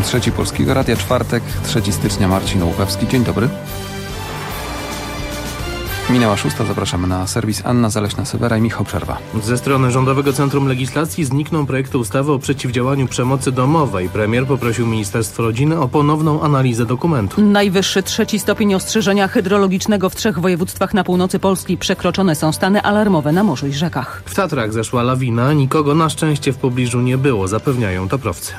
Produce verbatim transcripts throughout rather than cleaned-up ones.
Trzeci Polskiego Radia, czwartek, trzeciego stycznia, Marcin Łukawski. Dzień dobry. Minęła szósta, zapraszamy na serwis. Anna Zaleśna-Sywera i Michał Przerwa. Ze strony Rządowego Centrum Legislacji znikną projekty ustawy o przeciwdziałaniu przemocy domowej. Premier poprosił Ministerstwo Rodziny o ponowną analizę dokumentu. Najwyższy trzeci stopień ostrzeżenia hydrologicznego w trzech województwach na północy Polski. Przekroczone są stany alarmowe na morzu i rzekach. W Tatrach zeszła lawina, nikogo na szczęście w pobliżu nie było, zapewniają toprowcy.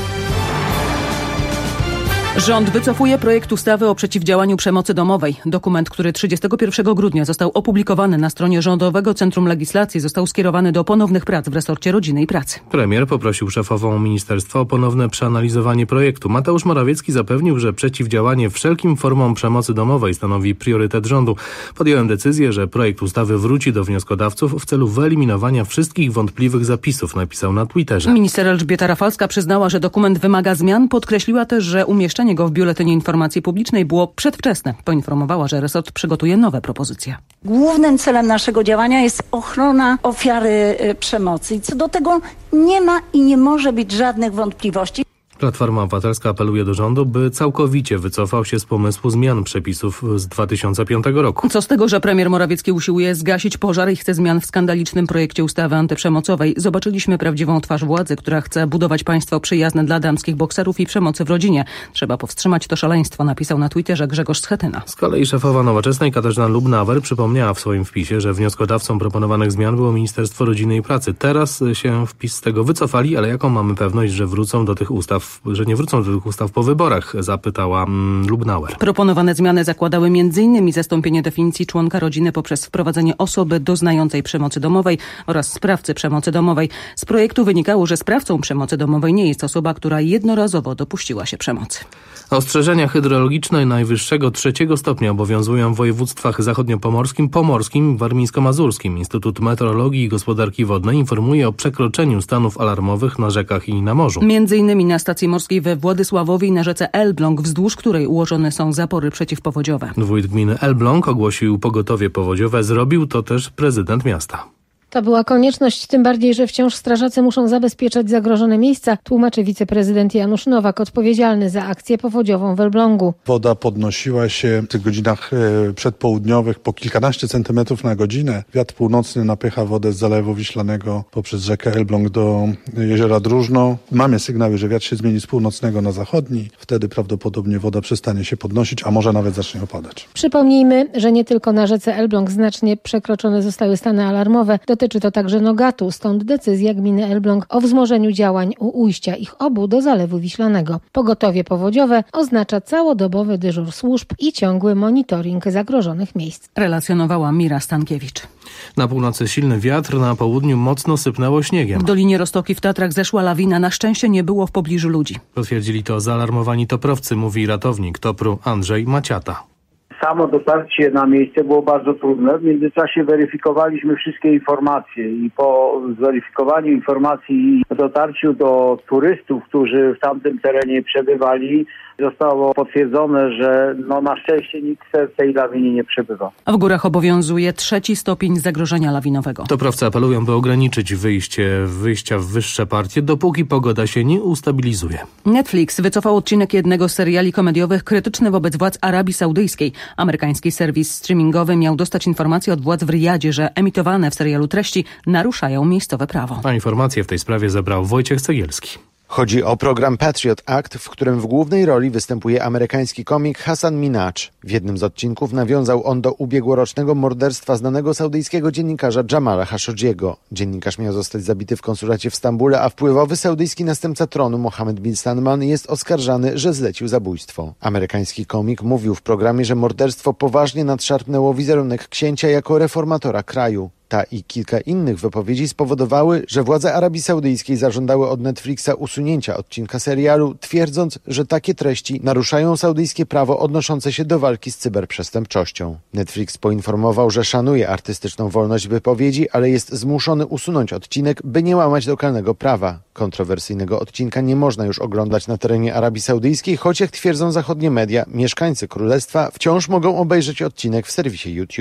Rząd wycofuje projekt ustawy o przeciwdziałaniu przemocy domowej. Dokument, który trzydziestego pierwszego grudnia został opublikowany na stronie Rządowego Centrum Legislacji, został skierowany do ponownych prac w resorcie rodziny i pracy. Premier poprosił szefową ministerstwa o ponowne przeanalizowanie projektu. Mateusz Morawiecki zapewnił, że przeciwdziałanie wszelkim formom przemocy domowej stanowi priorytet rządu. Podjąłem decyzję, że projekt ustawy wróci do wnioskodawców w celu wyeliminowania wszystkich wątpliwych zapisów, napisał na Twitterze. Minister Elżbieta Rafalska przyznała, że dokument wymaga zmian. Podkreśliła też, że umieszczenie go w Biuletynie Informacji Publicznej było przedwczesne. Poinformowała, że resort przygotuje nowe propozycje. Głównym celem naszego działania jest ochrona ofiary przemocy i co do tego nie ma i nie może być żadnych wątpliwości. Platforma Obywatelska apeluje do rządu, by całkowicie wycofał się z pomysłu zmian przepisów z dwa tysiące piątego roku. Co z tego, że premier Morawiecki usiłuje zgasić pożar i chce zmian w skandalicznym projekcie ustawy antyprzemocowej. Zobaczyliśmy prawdziwą twarz władzy, która chce budować państwo przyjazne dla damskich bokserów i przemocy w rodzinie. Trzeba powstrzymać to szaleństwo, napisał na Twitterze Grzegorz Schetyna. Z kolei szefowa Nowoczesnej Katarzyna Lubnauer przypomniała w swoim wpisie, że wnioskodawcą proponowanych zmian było Ministerstwo Rodziny i Pracy. Teraz się wpis z tego wycofali, ale jaką mamy pewność, że wrócą do tych ustaw że nie wrócą do tych ustaw po wyborach, zapytała mm, Lubnauer. Proponowane zmiany zakładały m.in. zastąpienie definicji członka rodziny poprzez wprowadzenie osoby doznającej przemocy domowej oraz sprawcy przemocy domowej. Z projektu wynikało, że sprawcą przemocy domowej nie jest osoba, która jednorazowo dopuściła się przemocy. Ostrzeżenia hydrologiczne najwyższego trzeciego stopnia obowiązują w województwach zachodniopomorskim, pomorskim, warmińsko-mazurskim. Instytut Meteorologii i Gospodarki Wodnej informuje o przekroczeniu stanów alarmowych na rzekach i na morzu. Między innymi na stacji morskiej we Władysławowie i na rzece Elbląg, wzdłuż której ułożone są zapory przeciwpowodziowe. Wójt gminy Elbląg ogłosił pogotowie powodziowe. Zrobił to też prezydent miasta. To była konieczność, tym bardziej, że wciąż strażacy muszą zabezpieczać zagrożone miejsca, tłumaczy wiceprezydent Janusz Nowak, odpowiedzialny za akcję powodziową w Elblągu. Woda podnosiła się w tych godzinach przedpołudniowych po kilkanaście centymetrów na godzinę. Wiatr północny napycha wodę z Zalewu Wiślanego poprzez rzekę Elbląg do jeziora Drużno. Mamy sygnały, że wiatr się zmieni z północnego na zachodni. Wtedy prawdopodobnie woda przestanie się podnosić, a może nawet zacznie opadać. Przypomnijmy, że nie tylko na rzece Elbląg znacznie przekroczone zostały stany alarmowe. Dotyczy to także Nogatu, stąd decyzja gminy Elbląg o wzmożeniu działań u ujścia ich obu do Zalewu Wiślanego. Pogotowie powodziowe oznacza całodobowy dyżur służb i ciągły monitoring zagrożonych miejsc. Relacjonowała Mira Stankiewicz. Na północy silny wiatr, na południu mocno sypnęło śniegiem. W Dolinie Roztoki w Tatrach zeszła lawina, na szczęście nie było w pobliżu ludzi. Potwierdzili to zaalarmowani toprowcy, mówi ratownik Topru Andrzej Maciata. Samo dotarcie na miejsce było bardzo trudne. W międzyczasie weryfikowaliśmy wszystkie informacje i po zweryfikowaniu informacji i dotarciu do turystów, którzy w tamtym terenie przebywali, zostało potwierdzone, że no na szczęście nikt w tej lawinie nie przebywa. A w górach obowiązuje trzeci stopień zagrożenia lawinowego. Toprowcy apelują, by ograniczyć wyjście, wyjścia w wyższe partie, dopóki pogoda się nie ustabilizuje. Netflix wycofał odcinek jednego z seriali komediowych krytyczny wobec władz Arabii Saudyjskiej. Amerykański serwis streamingowy miał dostać informację od władz w Riyadzie, że emitowane w serialu treści naruszają miejscowe prawo. A informacje w tej sprawie zebrał Wojciech Cegielski. Chodzi o program Patriot Act, w którym w głównej roli występuje amerykański komik Hasan Minhaj. W jednym z odcinków nawiązał on do ubiegłorocznego morderstwa znanego saudyjskiego dziennikarza Jamala Khashoggiego. Dziennikarz miał zostać zabity w konsulacie w Stambule, a wpływowy saudyjski następca tronu Mohammed bin Salman jest oskarżany, że zlecił zabójstwo. Amerykański komik mówił w programie, że morderstwo poważnie nadszarpnęło wizerunek księcia jako reformatora kraju. Ta i kilka innych wypowiedzi spowodowały, że władze Arabii Saudyjskiej zażądały od Netflixa usunięcia odcinka serialu, twierdząc, że takie treści naruszają saudyjskie prawo odnoszące się do walki z cyberprzestępczością. Netflix poinformował, że szanuje artystyczną wolność wypowiedzi, ale jest zmuszony usunąć odcinek, by nie łamać lokalnego prawa. Kontrowersyjnego odcinka nie można już oglądać na terenie Arabii Saudyjskiej, choć jak twierdzą zachodnie media, mieszkańcy królestwa wciąż mogą obejrzeć odcinek w serwisie YouTube.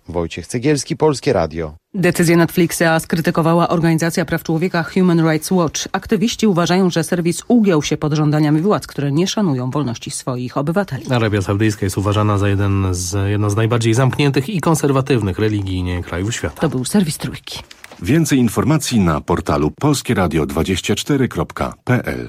Wojciech Cegielski, Polskie Radio. Decyzję Netflixa skrytykowała organizacja praw człowieka Human Rights Watch. Aktywiści uważają, że serwis ugiął się pod żądaniami władz, które nie szanują wolności swoich obywateli. Arabia Saudyjska jest uważana za jeden z, jedno z najbardziej zamkniętych i konserwatywnych religijnie krajów świata. To był serwis Trójki. Więcej informacji na portalu polskieradio dwadzieścia cztery kropka p l.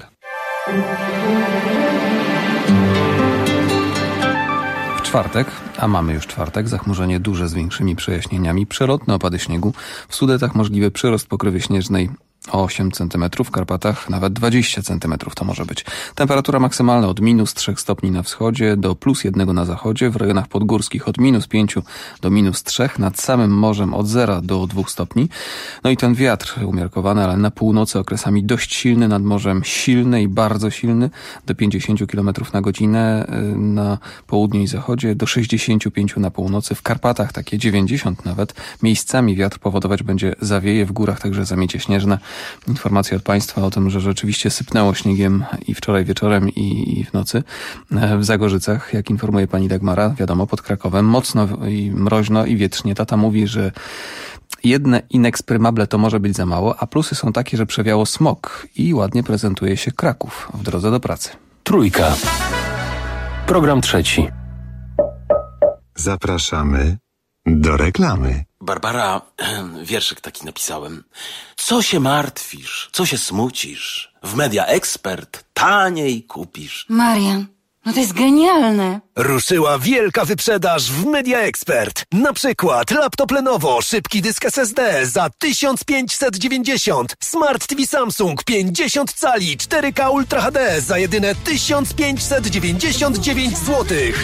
W czwartek, a mamy już czwartek, zachmurzenie duże z większymi przejaśnieniami, przelotne opady śniegu, w Sudetach możliwy przyrost pokrywy śnieżnej o osiem centymetrów, w Karpatach nawet dwadzieścia centymetrów to może być. Temperatura maksymalna od minus trzech stopni na wschodzie do plus jednego na zachodzie, w rejonach podgórskich od minus pięciu do minus trzech, nad samym morzem od zera do dwóch stopni. No i ten wiatr umiarkowany, ale na północy okresami dość silny, nad morzem silny i bardzo silny, do pięćdziesięciu kilometrów na godzinę, na południu i zachodzie, do sześćdziesięciu pięciu na północy, w Karpatach takie dziewięćdziesiąt nawet. Miejscami wiatr powodować będzie zawieje, w górach także zamiecie śnieżne. Informacje od państwa o tym, że rzeczywiście sypnęło śniegiem i wczoraj wieczorem i w nocy w Zagorzycach, jak informuje pani Dagmara, wiadomo, pod Krakowem mocno i mroźno i wietrznie. Tata mówi, że jedne inexprymable to może być za mało, a plusy są takie, że przewiało smog i ładnie prezentuje się Kraków w drodze do pracy. Trójka. Program trzeci. Zapraszamy do reklamy. Barbara, wierszyk taki napisałem. Co się martwisz? Co się smucisz? W Media Expert taniej kupisz. Marian, no to jest genialne. Ruszyła wielka wyprzedaż w Media Expert. Na przykład laptop Lenovo, szybki dysk S S D za tysiąc pięćset dziewięćdziesiąt, Smart T V Samsung pięćdziesiąt cali cztery K Ultra H D za jedyne tysiąc pięćset dziewięćdziesiąt dziewięć złotych.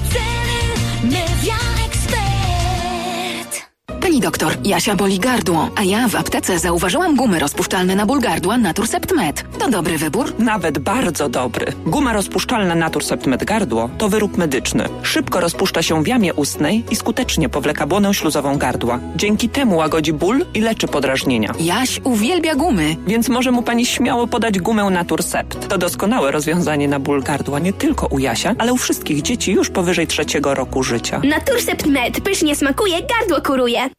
Pani doktor, Jasia boli gardło, a ja w aptece zauważyłam gumy rozpuszczalne na ból gardła Naturcept Med. To dobry wybór? Nawet bardzo dobry. Guma rozpuszczalna Naturcept Med gardło to wyrób medyczny. Szybko rozpuszcza się w jamie ustnej i skutecznie powleka błonę śluzową gardła. Dzięki temu łagodzi ból i leczy podrażnienia. Jaś uwielbia gumy. Więc może mu pani śmiało podać gumę Naturcept. To doskonałe rozwiązanie na ból gardła nie tylko u Jasia, ale u wszystkich dzieci już powyżej trzeciego roku życia. Naturcept Med pysznie smakuje, gardło kuruje.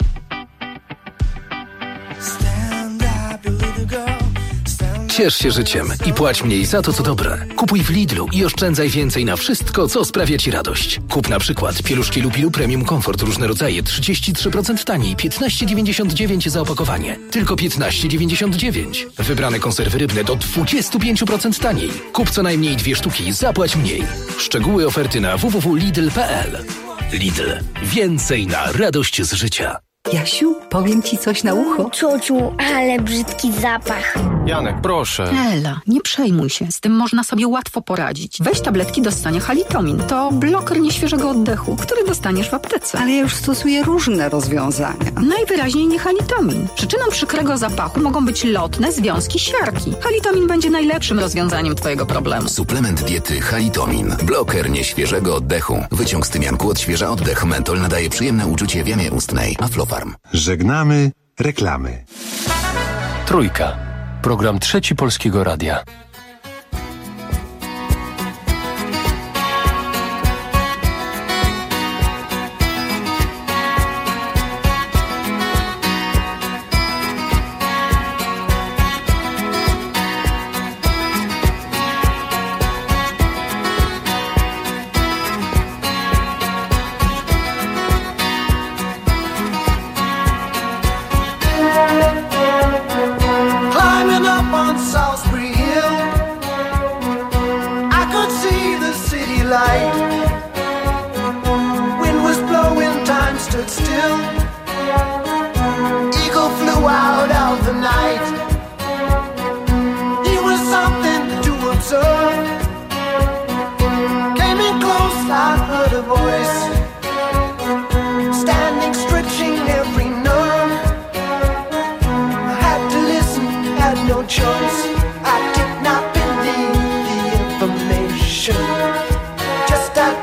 Ciesz się życiem i płać mniej za to, co dobre. Kupuj w Lidlu i oszczędzaj więcej na wszystko, co sprawia Ci radość. Kup na przykład pieluszki Lupilu Premium Comfort różne rodzaje trzydzieści trzy procent taniej, piętnaście dziewięćdziesiąt dziewięć za opakowanie. Tylko piętnaście dziewięćdziesiąt dziewięć. Wybrane konserwy rybne do dwadzieścia pięć procent taniej. Kup co najmniej dwie sztuki, zapłać mniej. Szczegóły oferty na w w w kropka lidl kropka p l. Lidl. Więcej na radość z życia. Jasiu, powiem ci coś na ucho. Ciociu, ale brzydki zapach. Janek, proszę. Ela, nie przejmuj się. Z tym można sobie łatwo poradzić. Weź tabletki do ssania Halitomin. To bloker nieświeżego oddechu, który dostaniesz w aptece. Ale ja już stosuję różne rozwiązania. Najwyraźniej nie Halitomin. Przyczyną przykrego zapachu mogą być lotne związki siarki. Halitomin będzie najlepszym rozwiązaniem twojego problemu. Suplement diety Halitomin. Bloker nieświeżego oddechu. Wyciąg z tymianku odświeża oddech. Mentol nadaje przyjemne uczucie w jamie ustnej. Aflofarm. Żegnamy reklamy. Trójka. Program trzeci Polskiego Radia. Just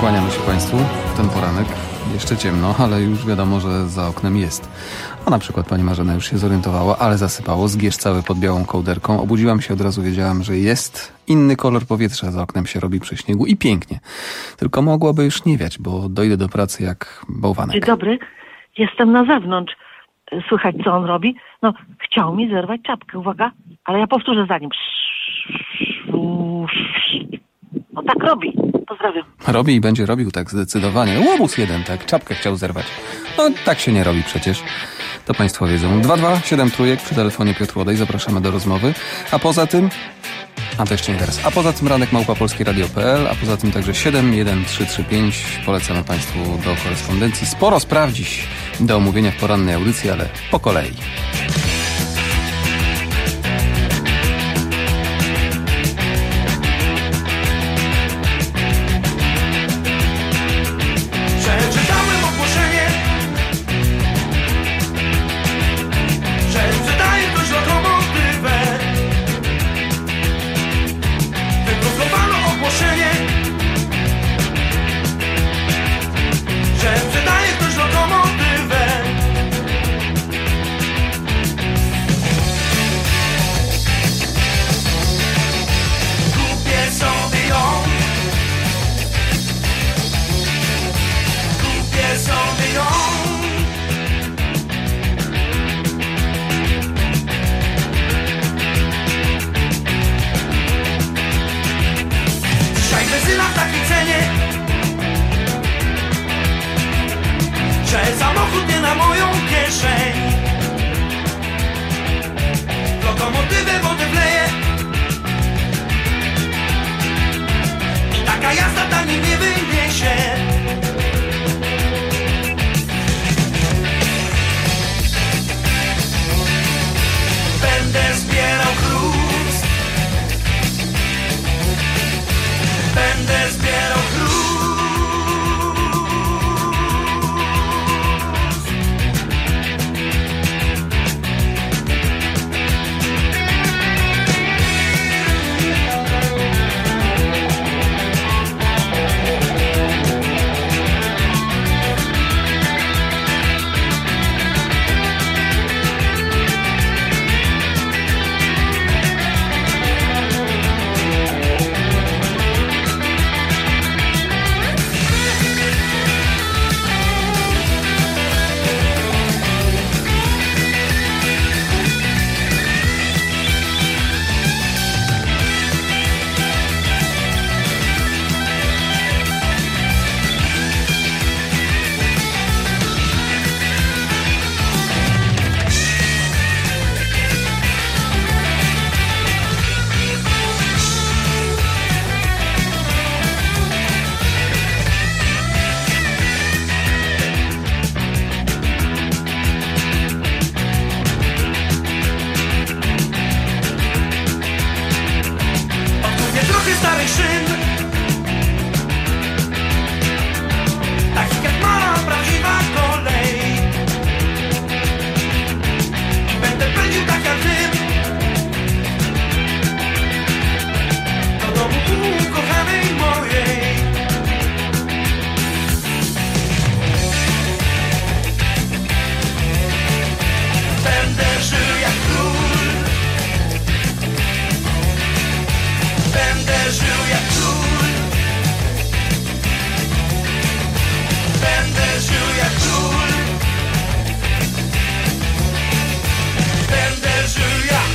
Kłaniamy się Państwu w ten poranek. Jeszcze ciemno, ale już wiadomo, że za oknem jest. A na przykład pani Marzena już się zorientowała, ale zasypało. Zgierz cały pod białą kołderką. Obudziłam się, od razu wiedziałam, że jest inny kolor powietrza. Za oknem się robi przy śniegu i pięknie. Tylko mogłoby już nie wiać, bo dojdę do pracy jak bałwanek. Dzień dobry, jestem na zewnątrz. Słychać, co on robi? No, chciał mi zerwać czapkę, uwaga, ale ja powtórzę za nim. No tak robi. Pozdrawiam. Robi i będzie robił tak zdecydowanie. Łobuz jeden, tak. Czapkę chciał zerwać. No tak się nie robi przecież. To Państwo wiedzą. dwa dwa siedem trójek przy telefonie Piotr Łodej. Zapraszamy do rozmowy. A poza tym... A to jeszcze nie teraz. A poza tym ranek małpa polskie radio kropka p l, a poza tym także siedem jeden trzy trzy pięć. Polecamy Państwu do korespondencji. Sporo spraw dziś do omówienia w porannej audycji, ale po kolei. Przeczytałem ogłoszenie, że sprzedaje ktoś lokomotywę. Wyprostowano ogłoszenie, że sprzedaje ktoś lokomotywę. Kupię sobie ją, kupię sobie ją. Dzisiaj benzyna w takiej cenie, że samochód nie na moją kieszeń. Lokomotywę wodę wleje i taka jazda taniej nie wyniesie. Będę zbierał chrust, będę zbierał chrust. Odkupię trochę starych szyn, takich jak mała prawdziwa kolej, i będę pędził tak jak ty do domu ukochanej mojej. Będę żył jak król, będę żył jak król, będę żył jak król, będę żył jak...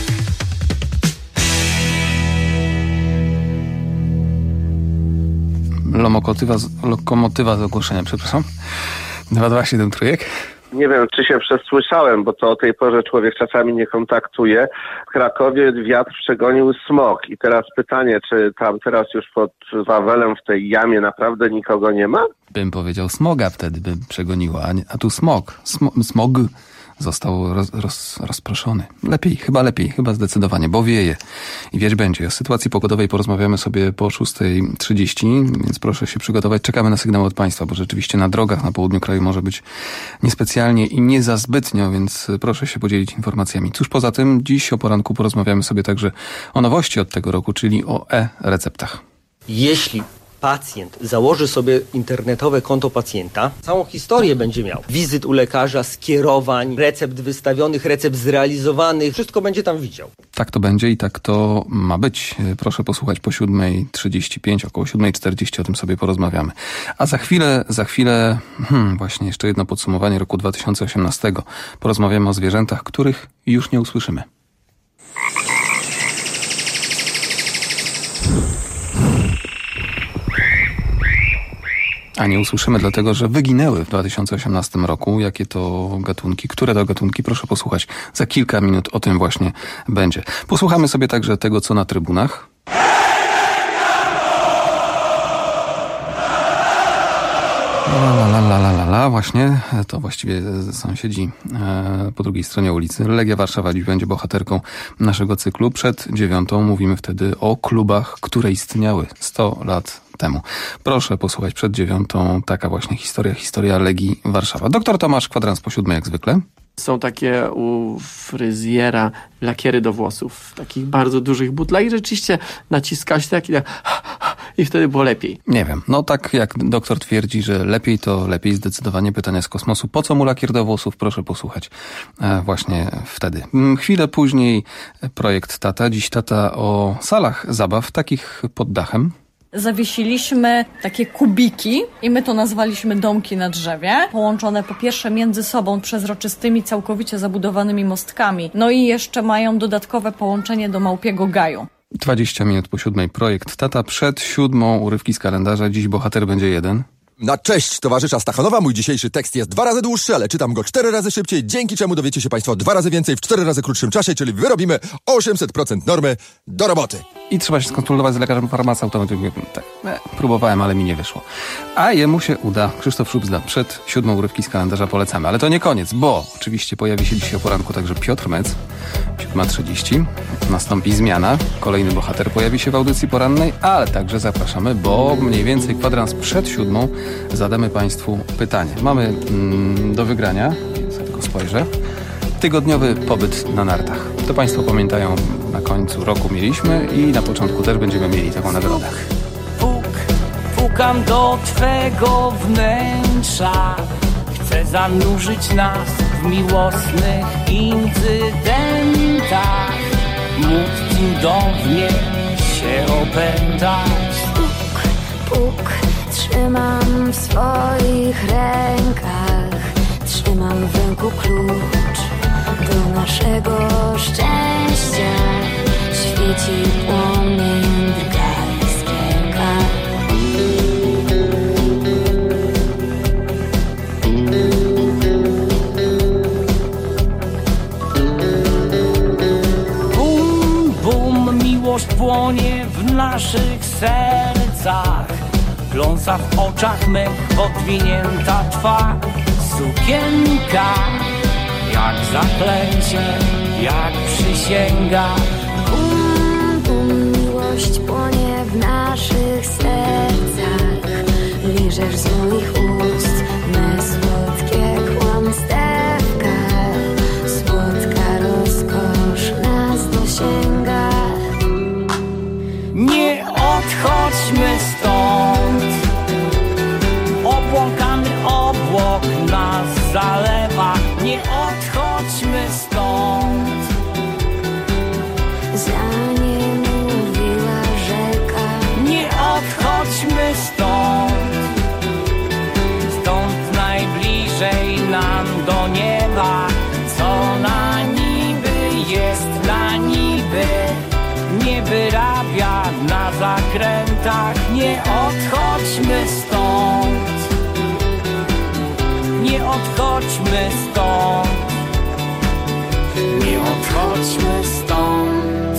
Lomokotywa z, lokomotywa z ogłoszenia, przepraszam. dwa dwa siedem trójek. Nie wiem, czy się przesłyszałem, bo to o tej porze człowiek czasami nie kontaktuje. W Krakowie wiatr przegonił smog. I teraz pytanie, czy tam teraz już pod Wawelem w tej jamie naprawdę nikogo nie ma? Bym powiedział smoga wtedy by przegoniła, a, nie, a tu smog. Smo, smog został roz, roz, rozproszony. Lepiej, chyba lepiej, chyba zdecydowanie, bo wieje i wieć będzie. O sytuacji pogodowej porozmawiamy sobie po szóstej trzydzieści, więc proszę się przygotować. Czekamy na sygnał od Państwa, bo rzeczywiście na drogach na południu kraju może być niespecjalnie i nie za zbytnio, więc proszę się podzielić informacjami. Cóż poza tym, dziś o poranku porozmawiamy sobie także o nowości od tego roku, czyli o e-receptach. Jeśli pacjent założy sobie internetowe konto pacjenta, całą historię będzie miał. Wizyt u lekarza, skierowań, recept wystawionych, recept zrealizowanych. Wszystko będzie tam widział. Tak to będzie i tak to ma być. Proszę posłuchać po siódmej trzydzieści pięć, około siódmej czterdzieści o tym sobie porozmawiamy. A za chwilę, za chwilę, hmm, właśnie jeszcze jedno podsumowanie roku dwa tysiące osiemnastego. Porozmawiamy o zwierzętach, których już nie usłyszymy. A nie usłyszymy dlatego, że wyginęły w dwa tysiące osiemnastym roku. Jakie to gatunki, które to gatunki? Proszę posłuchać. Za kilka minut o tym właśnie będzie. Posłuchamy sobie także tego, co na trybunach. La, la, la, la, la, la, właśnie, to właściwie sąsiedzi e, po drugiej stronie ulicy. Legia Warszawa dziś będzie bohaterką naszego cyklu. Przed dziewiątą mówimy wtedy o klubach, które istniały sto lat temu. Proszę posłuchać przed dziewiątą. Taka właśnie historia, historia Legii Warszawa. Doktor Tomasz Kwadrans po siódmej jak zwykle. Są takie u fryzjera lakiery do włosów w takich bardzo dużych butlach i rzeczywiście naciska się tak i tak i wtedy było lepiej. Nie wiem, no tak jak doktor twierdzi, że lepiej to lepiej, zdecydowanie pytania z kosmosu. Po co mu lakier do włosów? Proszę posłuchać e, właśnie wtedy. Chwilę później projekt Tata. Dziś Tata o salach zabaw, takich pod dachem. Zawiesiliśmy takie kubiki i my to nazwaliśmy domki na drzewie, połączone po pierwsze między sobą przezroczystymi, całkowicie zabudowanymi mostkami, no i jeszcze mają dodatkowe połączenie do Małpiego Gaju. dwadzieścia minut po siódmej projekt Tata, przed siódmą urywki z kalendarza. Dziś bohater będzie jeden. Na cześć towarzysza Stachanowa, mój dzisiejszy tekst jest dwa razy dłuższy, ale czytam go cztery razy szybciej, dzięki czemu dowiecie się Państwo dwa razy więcej w cztery razy krótszym czasie, czyli wyrobimy osiemset procent normy. Do roboty. I trzeba się skonsultować z lekarzem farmaceutą. Tak, e, próbowałem, ale mi nie wyszło. A jemu się uda. Krzysztof Szubzda. Przed siódmą urywki z kalendarza polecamy. Ale to nie koniec, bo oczywiście pojawi się dzisiaj o poranku także Piotr Mec. siódma trzydzieści. Nastąpi zmiana. Kolejny bohater pojawi się w audycji porannej, ale także zapraszamy, bo mniej więcej kwadrans przed siódmą zadamy Państwu pytanie. Mamy mm, do wygrania, ja tylko spojrzę, tygodniowy pobyt na nartach. To Państwo pamiętają, na końcu roku mieliśmy i na początku też będziemy mieli taką nagrodę. Puk, pukam do Twego wnętrza. Chcę zanurzyć nas w miłosnych incydentach. Móc cudownie się opętać. Puk, puk, trzymam w swoich rękach. Trzymam w ręku klucz do naszego szczęścia. Świeci płomień drga iskierka. Bum, bum, miłość płonie w naszych sercach. Pląsa w oczach mych, podwinięta twa sukienka. Jak zaklęcie, jak przysięga. Bum, bum, miłość płonie w naszych sercach. Liżesz z moich ust me słodkie kłamstewka. Słodka rozkosz nas dosięga. Nie odchodźmy stąd. Obłąkany obłok nas zalewa. Nie odchodźmy stąd. Za nie mówiła rzeka. Nie odchodźmy stąd. Stąd najbliżej nam do nieba. Co na niby jest na niby. Nie wyrabia na zakrętach. Nie odchodźmy stąd. Nie odchodźmy stąd. Nie odchodźmy stąd.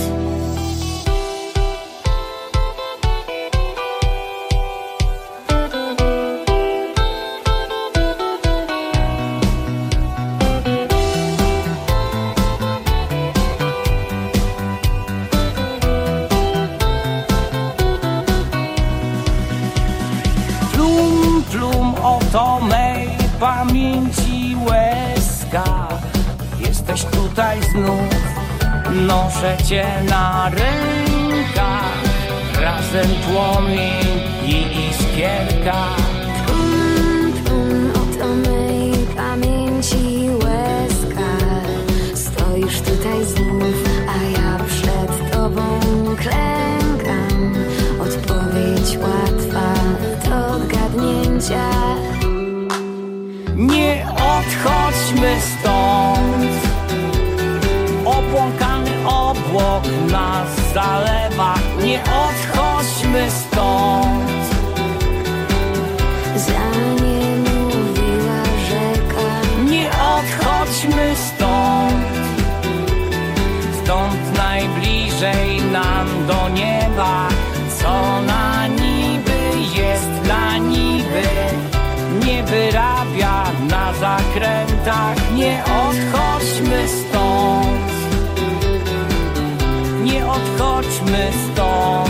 Plum, plum, oto mej pamięci łezka. Jesteś tutaj znów, noszę cię na rękach. Razem płomień i cukierka. Tum, tum, oto mej pamięci łezka. Stoisz tutaj znów, a ja przed tobą klękam. Odpowiedź łatwa do odgadnięcia. Nie odchodźmy stąd. Obłąkany obłok nas zalewa. Nie odchodźmy stąd. Za nie mówiła rzeka. Nie odchodźmy stąd. Stąd najbliżej nam do nieba. Co na niby jest na niby. Nie wyrabia na zakrętach. Nie odchodźmy stąd. Nie odchodźmy stąd.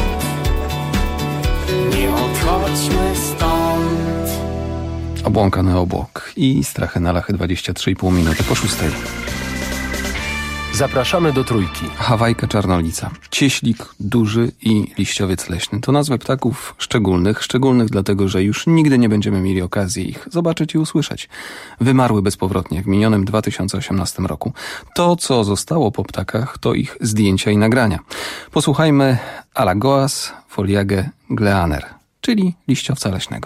Nie odchodźmy stąd. Obłąkany obłok i Strachy na Lachy, dwadzieścia trzy i pół minuty po szóstej. Zapraszamy do Trójki. Hawajka czarnolica, cieślik duży i liściowiec leśny. To nazwy ptaków szczególnych, szczególnych dlatego, że już nigdy nie będziemy mieli okazji ich zobaczyć i usłyszeć. Wymarły bezpowrotnie w minionym dwa tysiące osiemnastym roku. To, co zostało po ptakach, to ich zdjęcia i nagrania. Posłuchajmy Alagoas foliage gleaner, czyli liściowca leśnego.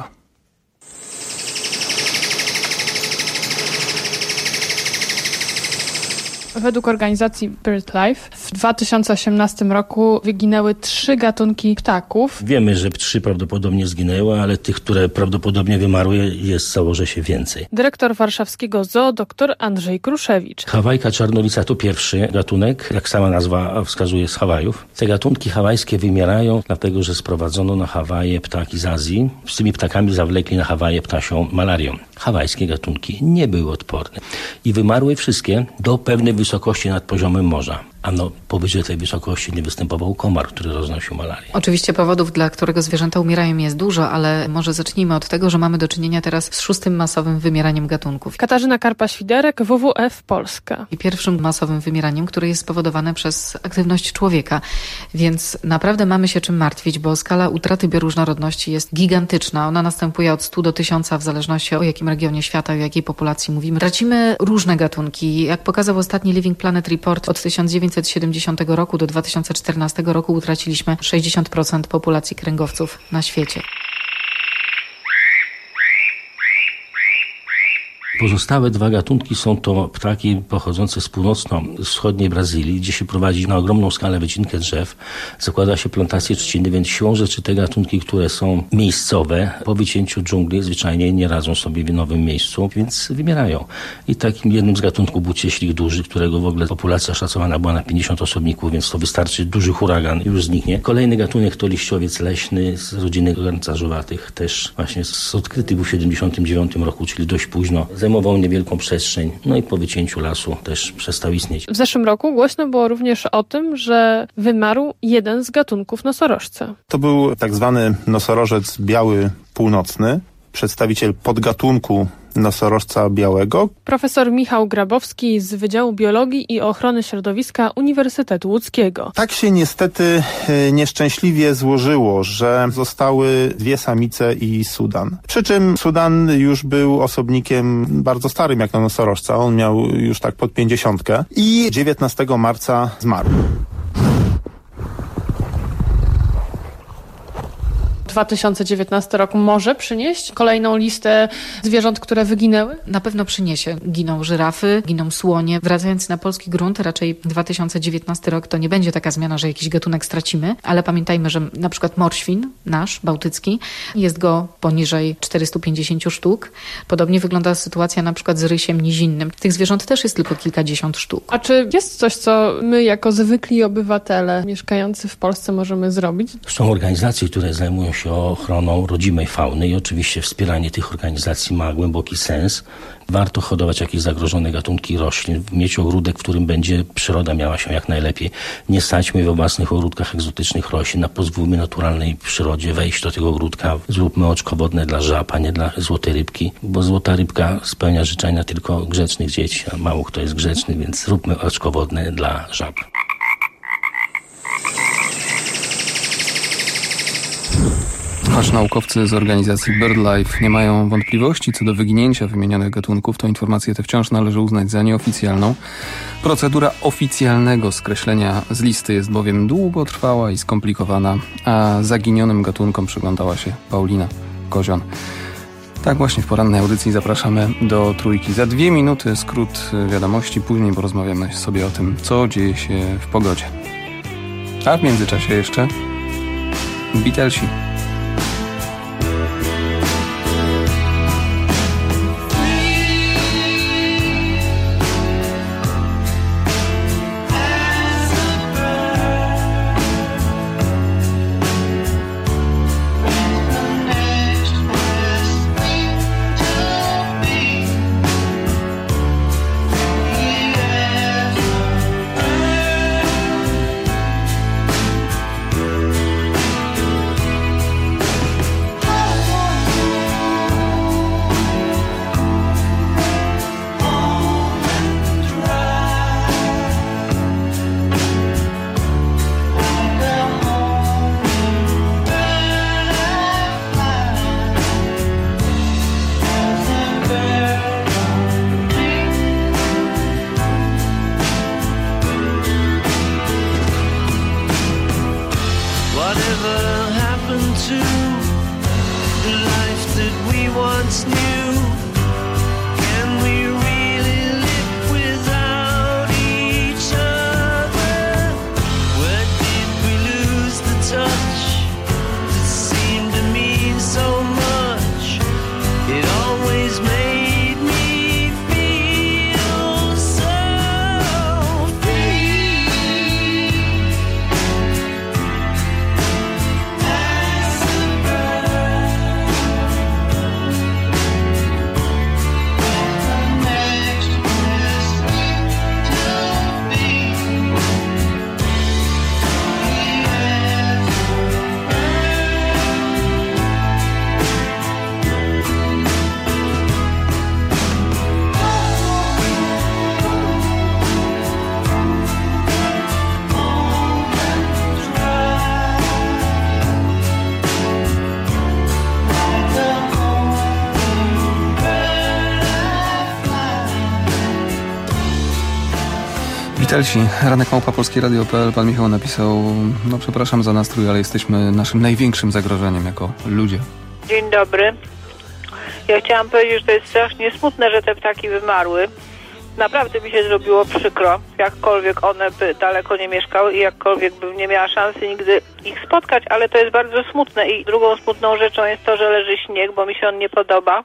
Według organizacji BirdLife w dwa tysiące osiemnastym roku wyginęły trzy gatunki ptaków. Wiemy, że trzy prawdopodobnie zginęły, ale tych, które prawdopodobnie wymarły, jest, założę się, więcej. Dyrektor warszawskiego zoo dr Andrzej Kruszewicz. Hawajka czarnolica to pierwszy gatunek, jak sama nazwa wskazuje, z Hawajów. Te gatunki hawajskie wymierają, dlatego że sprowadzono na Hawaje ptaki z Azji. Z tymi ptakami zawlekli na Hawaje ptasią malarią. Hawajskie gatunki nie były odporne i wymarły wszystkie do pewnej wysokości nad poziomem morza. A no, powyżej tej wysokości nie występował komar, który roznosił malarię. Oczywiście powodów, dla którego zwierzęta umierają, jest dużo, ale może zacznijmy od tego, że mamy do czynienia teraz z szóstym masowym wymieraniem gatunków. Katarzyna Karpa-Świderek, W W F Polska. I pierwszym masowym wymieraniem, które jest spowodowane przez aktywność człowieka. Więc naprawdę mamy się czym martwić, bo skala utraty bioróżnorodności jest gigantyczna. Ona następuje od stu do tysiąca, w zależności o jakim regionie świata i o jakiej populacji mówimy. Tracimy różne gatunki. Jak pokazał ostatni Living Planet Report, od tysiąc dziewięćset siedemdziesiątego roku do dwa tysiące czternastego roku utraciliśmy sześćdziesiąt procent populacji kręgowców na świecie. Pozostałe dwa gatunki są to ptaki pochodzące z północno-wschodniej Brazylii, gdzie się prowadzi na ogromną skalę wycinkę drzew. Zakłada się plantacje trzciny, więc siłą rzeczy te gatunki, które są miejscowe, po wycięciu dżungli zwyczajnie nie radzą sobie w nowym miejscu, więc wymierają. I takim jednym z gatunków był cieślik duży, którego w ogóle populacja szacowana była na pięćdziesiąt osobników, więc to wystarczy duży huragan i już zniknie. Kolejny gatunek to liściowiec leśny z rodziny garncarzowatych, też właśnie odkryty był w siedemdziesiątym dziewiątym roku, czyli dość późno. Zajmował niewielką przestrzeń, no i po wycięciu lasu też przestał istnieć. W zeszłym roku głośno było również o tym, że wymarł jeden z gatunków nosorożca. To był tak zwany nosorożec biały północny, przedstawiciel podgatunku nosorożca białego. Profesor Michał Grabowski z Wydziału Biologii i Ochrony Środowiska Uniwersytetu Łódzkiego. Tak się niestety nieszczęśliwie złożyło, że zostały dwie samice i Sudan. Przy czym Sudan już był osobnikiem bardzo starym jak na nosorożca. On miał już tak pod pięćdziesiątkę i dziewiętnastego marca zmarł. dwa tysiące dziewiętnasty rok może przynieść kolejną listę zwierząt, które wyginęły? Na pewno przyniesie. Giną żyrafy, giną słonie. Wracając na polski grunt, raczej dwa tysiące dziewiętnasty rok to nie będzie taka zmiana, że jakiś gatunek stracimy, ale pamiętajmy, że na przykład morświn, nasz, bałtycki, jest go poniżej czterystu pięćdziesięciu sztuk. Podobnie wygląda sytuacja na przykład z rysiem nizinnym. Tych zwierząt też jest tylko kilkadziesiąt sztuk. A czy jest coś, co my jako zwykli obywatele mieszkający w Polsce możemy zrobić? Są organizacje, które zajmują się ochroną rodzimej fauny i oczywiście wspieranie tych organizacji ma głęboki sens. Warto hodować jakieś zagrożone gatunki roślin, mieć ogródek, w którym będzie przyroda miała się jak najlepiej. Nie sadźmy we własnych ogródkach egzotycznych roślin, a pozwólmy naturalnej przyrodzie wejść do tego ogródka. Zróbmy oczko wodne dla żab, a nie dla złotej rybki, bo złota rybka spełnia życzenia tylko grzecznych dzieci, a mało kto jest grzeczny, więc zróbmy oczko wodne dla żab. Choć naukowcy z organizacji BirdLife nie mają wątpliwości co do wyginięcia wymienionych gatunków, to informację tę wciąż należy uznać za nieoficjalną. Procedura oficjalnego skreślenia z listy jest bowiem długotrwała i skomplikowana, a zaginionym gatunkom przyglądała się Paulina Kozion. Tak właśnie w porannej audycji zapraszamy do Trójki. Za dwie minuty skrót wiadomości, później porozmawiamy sobie o tym, co dzieje się w pogodzie. A w międzyczasie jeszcze Beatlesi. Beatlesi, ranek małpa polskie radio kropka p l. Pan Michał napisał, no przepraszam za nastrój, ale jesteśmy naszym największym zagrożeniem jako ludzie. Dzień dobry. Ja chciałam powiedzieć, że to jest strasznie smutne, że te ptaki wymarły. Naprawdę mi się zrobiło przykro, jakkolwiek one by daleko nie mieszkały i jakkolwiek bym nie miała szansy nigdy ich spotkać, ale to jest bardzo smutne. I drugą smutną rzeczą jest to, że leży śnieg, bo mi się on nie podoba.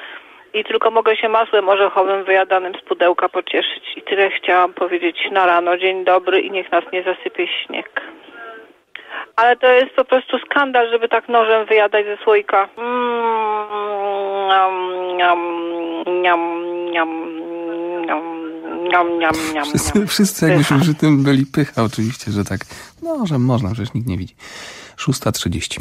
I tylko mogę się masłem orzechowym wyjadanym z pudełka pocieszyć. I tyle chciałam powiedzieć na rano. Dzień dobry i niech nas nie zasypie śnieg. Ale to jest po prostu skandal, żeby tak nożem wyjadać ze słoika. Mm, niam, niam, niam, niam, niam, niam, niam. Wszyscy, wszyscy jakbyśmy przy tym byli pycha, oczywiście, że tak. No, że można, przecież nikt nie widzi. szósta trzydzieści.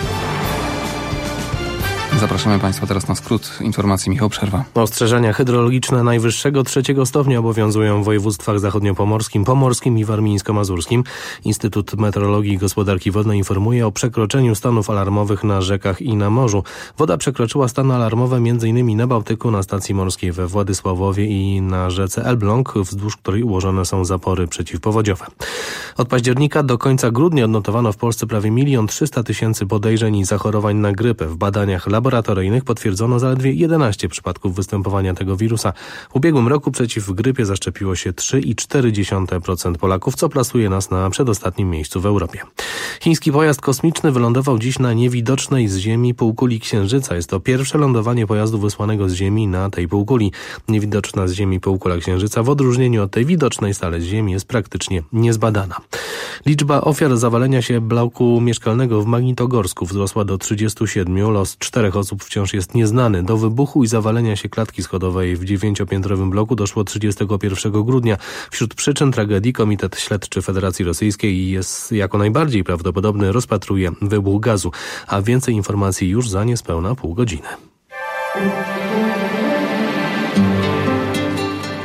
Zapraszamy Państwa teraz na skrót informacji. Michał Przerwa. Ostrzeżenia hydrologiczne najwyższego trzeciego stopnia obowiązują w województwach zachodniopomorskim, pomorskim i warmińsko-mazurskim. Instytut Meteorologii i Gospodarki Wodnej informuje o przekroczeniu stanów alarmowych na rzekach i na morzu. Woda przekroczyła stany alarmowe m.in. na Bałtyku, na stacji morskiej we Władysławowie i na rzece Elbląg, wzdłuż której ułożone są zapory przeciwpowodziowe. Od października do końca grudnia odnotowano w Polsce prawie milion trzysta tysięcy podejrzeń i zachorowań na grypę. W badaniach laboratoryjnych potwierdzono zaledwie jedenaście przypadków występowania tego wirusa. W ubiegłym roku przeciw grypie zaszczepiło się trzy i cztery dziesiąte procent Polaków, co plasuje nas na przedostatnim miejscu w Europie. Chiński pojazd kosmiczny wylądował dziś na niewidocznej z Ziemi półkuli Księżyca. Jest to pierwsze lądowanie pojazdu wysłanego z Ziemi na tej półkuli. Niewidoczna z Ziemi półkula Księżyca w odróżnieniu od tej widocznej stale z Ziemi jest praktycznie niezbadana. Liczba ofiar zawalenia się bloku mieszkalnego w Magnitogorsku wzrosła do trzydziestu siedmiu. Los czterech osób wciąż jest nieznany. Do wybuchu i zawalenia się klatki schodowej w dziewięciopiętrowym bloku doszło trzydziestego pierwszego grudnia. Wśród przyczyn tragedii Komitet Śledczy Federacji Rosyjskiej jest jako najbardziej prawdopodobny rozpatruje wybuch gazu, a więcej informacji już za niespełna pół godziny.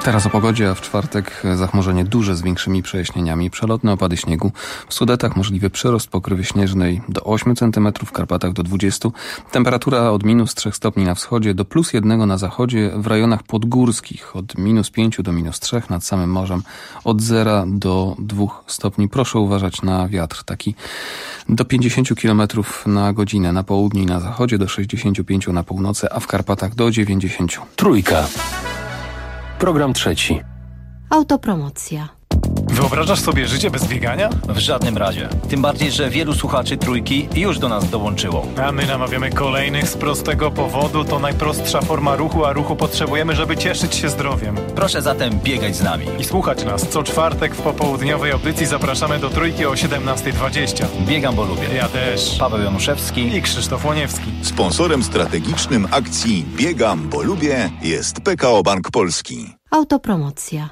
Teraz o pogodzie, a w czwartek zachmurzenie duże z większymi przejaśnieniami, przelotne opady śniegu. W Sudetach możliwy przyrost pokrywy śnieżnej do ośmiu centymetrów, w Karpatach do dwudziestu. Temperatura od minus trzech stopni na wschodzie do plus jednego na zachodzie, w rejonach podgórskich od minus pięciu do minus trzech, nad samym morzem od zera do dwóch stopni. Proszę uważać na wiatr, taki do pięćdziesięciu kilometrów na godzinę na południu i na zachodzie, do sześćdziesięciu pięciu na północy, a w Karpatach do dziewięćdziesięciu. Trójka. Program trzeci. Autopromocja. Wyobrażasz sobie życie bez biegania? W żadnym razie. Tym bardziej, że wielu słuchaczy Trójki już do nas dołączyło. A my namawiamy kolejnych z prostego powodu. To najprostsza forma ruchu, a ruchu potrzebujemy, żeby cieszyć się zdrowiem. Proszę zatem biegać z nami. I słuchać nas. Co czwartek w popołudniowej audycji zapraszamy do Trójki o siedemnasta dwadzieścia. Biegam, bo lubię. Ja też. Paweł Januszewski i Krzysztof Łoniewski. Sponsorem strategicznym akcji Biegam, bo lubię jest P K O Bank Polski. Autopromocja.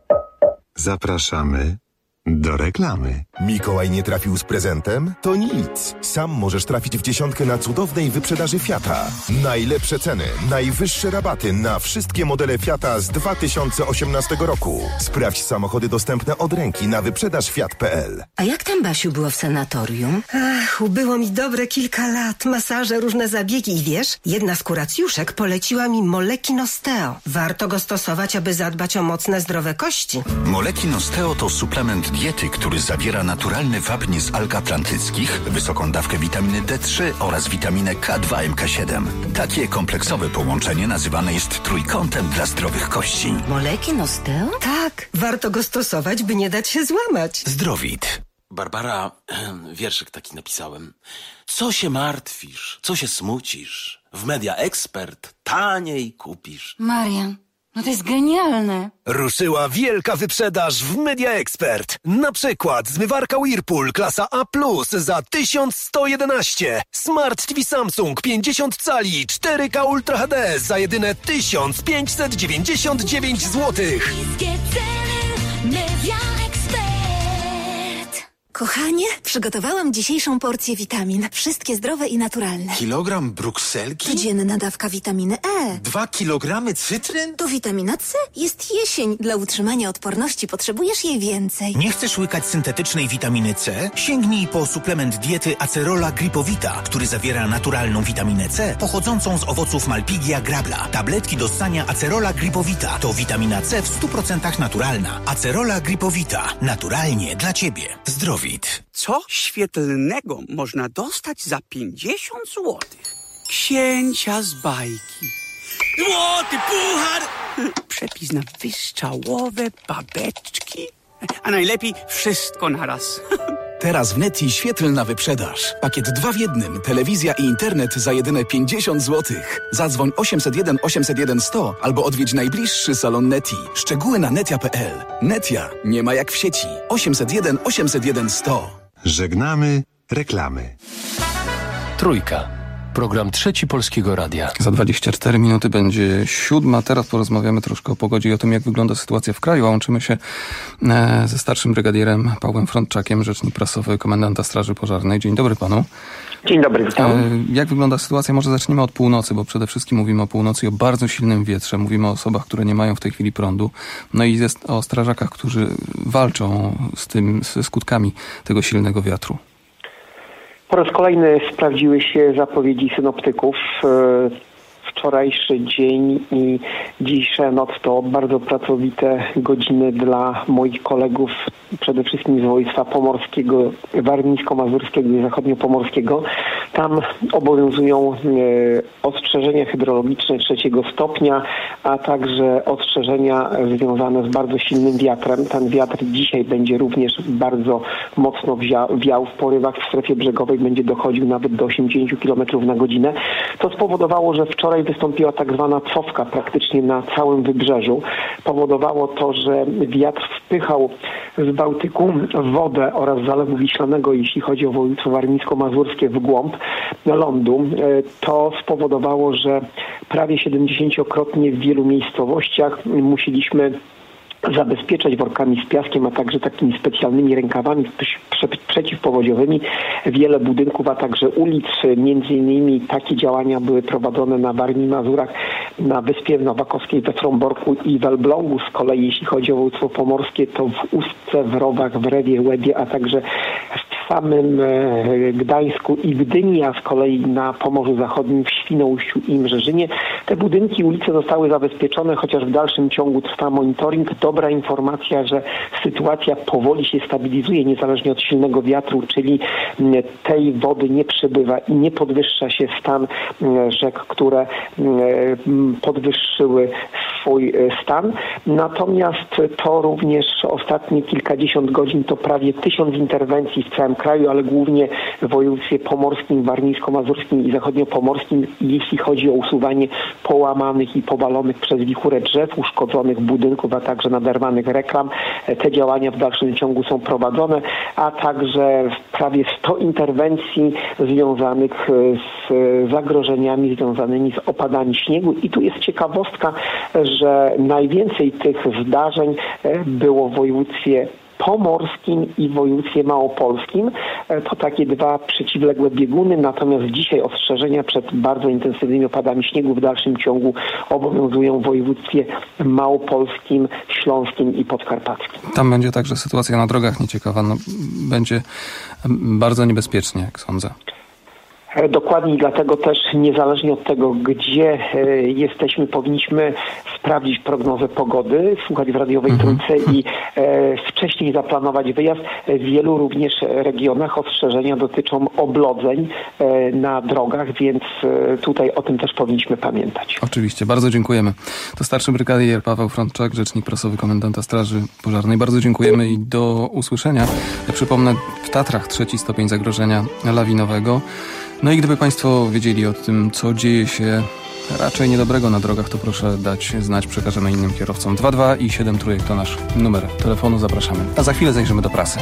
Zapraszamy do reklamy. Mikołaj nie trafił z prezentem? To nic. Sam możesz trafić w dziesiątkę na cudownej wyprzedaży Fiata. Najlepsze ceny, najwyższe rabaty na wszystkie modele Fiata z dwa tysiące osiemnastego roku. Sprawdź samochody dostępne od ręki na wyprzedaż fiat kropka p l. A jak tam, Basiu, było w sanatorium? Ach, ubyło mi dobre kilka lat. Masaże, różne zabiegi i wiesz, jedna z kuracjuszek poleciła mi Moleki Nosteo. Warto go stosować, aby zadbać o mocne, zdrowe kości. Moleki Nosteo to suplement diety, który zawiera naturalny wapń z alg atlantyckich, wysoką dawkę witaminy D trzy oraz witaminę K dwa M K siedem. Takie kompleksowe połączenie nazywane jest trójkątem dla zdrowych kości. Moleki Nosteo? Tak, warto go stosować, by nie dać się złamać. Zdrowit. Barbara, wierszyk taki napisałem. Co się martwisz, co się smucisz? W Media Expert taniej kupisz. Marian, no to jest genialne. Ruszyła wielka wyprzedaż w Media Expert. Na przykład zmywarka Whirlpool klasa A plus za tysiąc sto jedenaście. Smart T V Samsung pięćdziesiąt cali cztery K Ultra H D za jedyne tysiąc pięćset dziewięćdziesiąt dziewięć złotych. Media Expert. Kochanie, przygotowałam dzisiejszą porcję witamin. Wszystkie zdrowe i naturalne. Kilogram brukselki? Codzienna dawka witaminy E. Dwa kilogramy cytryn? To witamina C. Jest jesień. Dla utrzymania odporności potrzebujesz jej więcej. Nie chcesz łykać syntetycznej witaminy C? Sięgnij po suplement diety Acerola Gripowita, który zawiera naturalną witaminę C pochodzącą z owoców Malpighia grabla. Tabletki do ssania Acerola Gripowita to witamina C w stu procentach naturalna. Acerola Gripowita. Naturalnie dla Ciebie. Zdrowie. Co świetlnego można dostać za pięćdziesiąt złotych? Księcia z bajki. Złoty puchar! Przepis na wystrzałowe babeczki. A najlepiej wszystko naraz. Teraz w Neti świetlna wyprzedaż. Pakiet dwa w jednym. Telewizja i internet za jedyne pięćdziesiąt złotych. Zadzwoń osiemset jeden osiemset jeden sto albo odwiedź najbliższy salon Neti. Szczegóły na netia kropka p l. Netia nie ma jak w sieci. osiemset jeden osiemset jeden sto. Żegnamy reklamy. Trójka. Program Trzeci Polskiego Radia. Za dwadzieścia cztery minuty będzie siódma. Teraz porozmawiamy troszkę o pogodzie i o tym, jak wygląda sytuacja w kraju. A łączymy się ze starszym brygadierem Pawłem Frontczakiem, rzecznik prasowy komendanta Straży Pożarnej. Dzień dobry panu. Dzień dobry, witam. Jak wygląda sytuacja? Może zacznijmy od północy, bo przede wszystkim mówimy o północy i o bardzo silnym wietrze. Mówimy o osobach, które nie mają w tej chwili prądu. No i jest o strażakach, którzy walczą z tym, ze skutkami tego silnego wiatru. Po raz kolejny sprawdziły się zapowiedzi synoptyków. Wczorajszy dzień i dzisiejsza noc to bardzo pracowite godziny dla moich kolegów, przede wszystkim z województwa pomorskiego, warmińsko-mazurskiego i zachodniopomorskiego. Tam obowiązują e, ostrzeżenia hydrologiczne trzeciego stopnia, a także ostrzeżenia związane z bardzo silnym wiatrem. Ten wiatr dzisiaj będzie również bardzo mocno wia- wiał w porywach w strefie brzegowej, będzie dochodził nawet do osiemdziesiąt kilometrów na godzinę. To spowodowało, że wczoraj wystąpiła tak zwana cofka praktycznie na całym wybrzeżu. Powodowało to, że wiatr wpychał z Bałtyku wodę oraz Zalewu Wiślanego, jeśli chodzi o województwo warmińsko-mazurskie, w głąb lądu. To spowodowało, że prawie siedemdziesięciokrotnie w wielu miejscowościach musieliśmy zabezpieczać workami z piaskiem, a także takimi specjalnymi rękawami przeciwpowodziowymi wiele budynków, a także ulic. Między innymi takie działania były prowadzone na Warmii i Mazurach, na Wyspie Nowakowskiej, we Fromborku i w Elblągu. Z kolei jeśli chodzi o województwo pomorskie, to w Ustce, w Rowach, w Rewie, Łebie, a także w samym Gdańsku i Gdyni, a z kolei na Pomorzu Zachodnim w Świnoujściu i Mrzeżynie. Te budynki, ulice zostały zabezpieczone, chociaż w dalszym ciągu trwa monitoring. Dobra informacja, że sytuacja powoli się stabilizuje, niezależnie od silnego wiatru, czyli tej wody nie przybywa i nie podwyższa się stan rzek, które podwyższyły swój stan. Natomiast to również ostatnie kilkadziesiąt godzin to prawie tysiąc interwencji w całym kraju, ale głównie w województwie pomorskim, warmińsko-mazurskim i zachodniopomorskim, jeśli chodzi o usuwanie połamanych i powalonych przez wichurę drzew, uszkodzonych budynków, a także naderwanych reklam. Te działania w dalszym ciągu są prowadzone, a także prawie sto interwencji związanych z zagrożeniami związanymi z opadami śniegu. I tu jest ciekawostka, że najwięcej tych zdarzeń było w województwie pomorskim i w województwie małopolskim. To takie dwa przeciwległe bieguny, natomiast dzisiaj ostrzeżenia przed bardzo intensywnymi opadami śniegu w dalszym ciągu obowiązują w województwie małopolskim, śląskim i podkarpackim. Tam będzie także sytuacja na drogach nieciekawa. No, będzie bardzo niebezpiecznie, jak sądzę. Dokładnie i dlatego też niezależnie od tego, gdzie jesteśmy, powinniśmy sprawdzić prognozę pogody, słuchać w radiowej mhm. trójce i e, wcześniej zaplanować wyjazd. W wielu również regionach ostrzeżenia dotyczą oblodzeń e, na drogach, więc e, tutaj o tym też powinniśmy pamiętać. Oczywiście, bardzo dziękujemy. To starszy brygadier Paweł Frączak, rzecznik prasowy komendanta Straży Pożarnej. Bardzo dziękujemy i do usłyszenia. Ja przypomnę, w Tatrach trzeci stopień zagrożenia lawinowego. No i gdyby Państwo wiedzieli o tym, co dzieje się raczej niedobrego na drogach, to proszę dać znać, przekażemy innym kierowcom. dwa dwa i siedem trójek to nasz numer telefonu, zapraszamy. A za chwilę zajrzymy do prasy.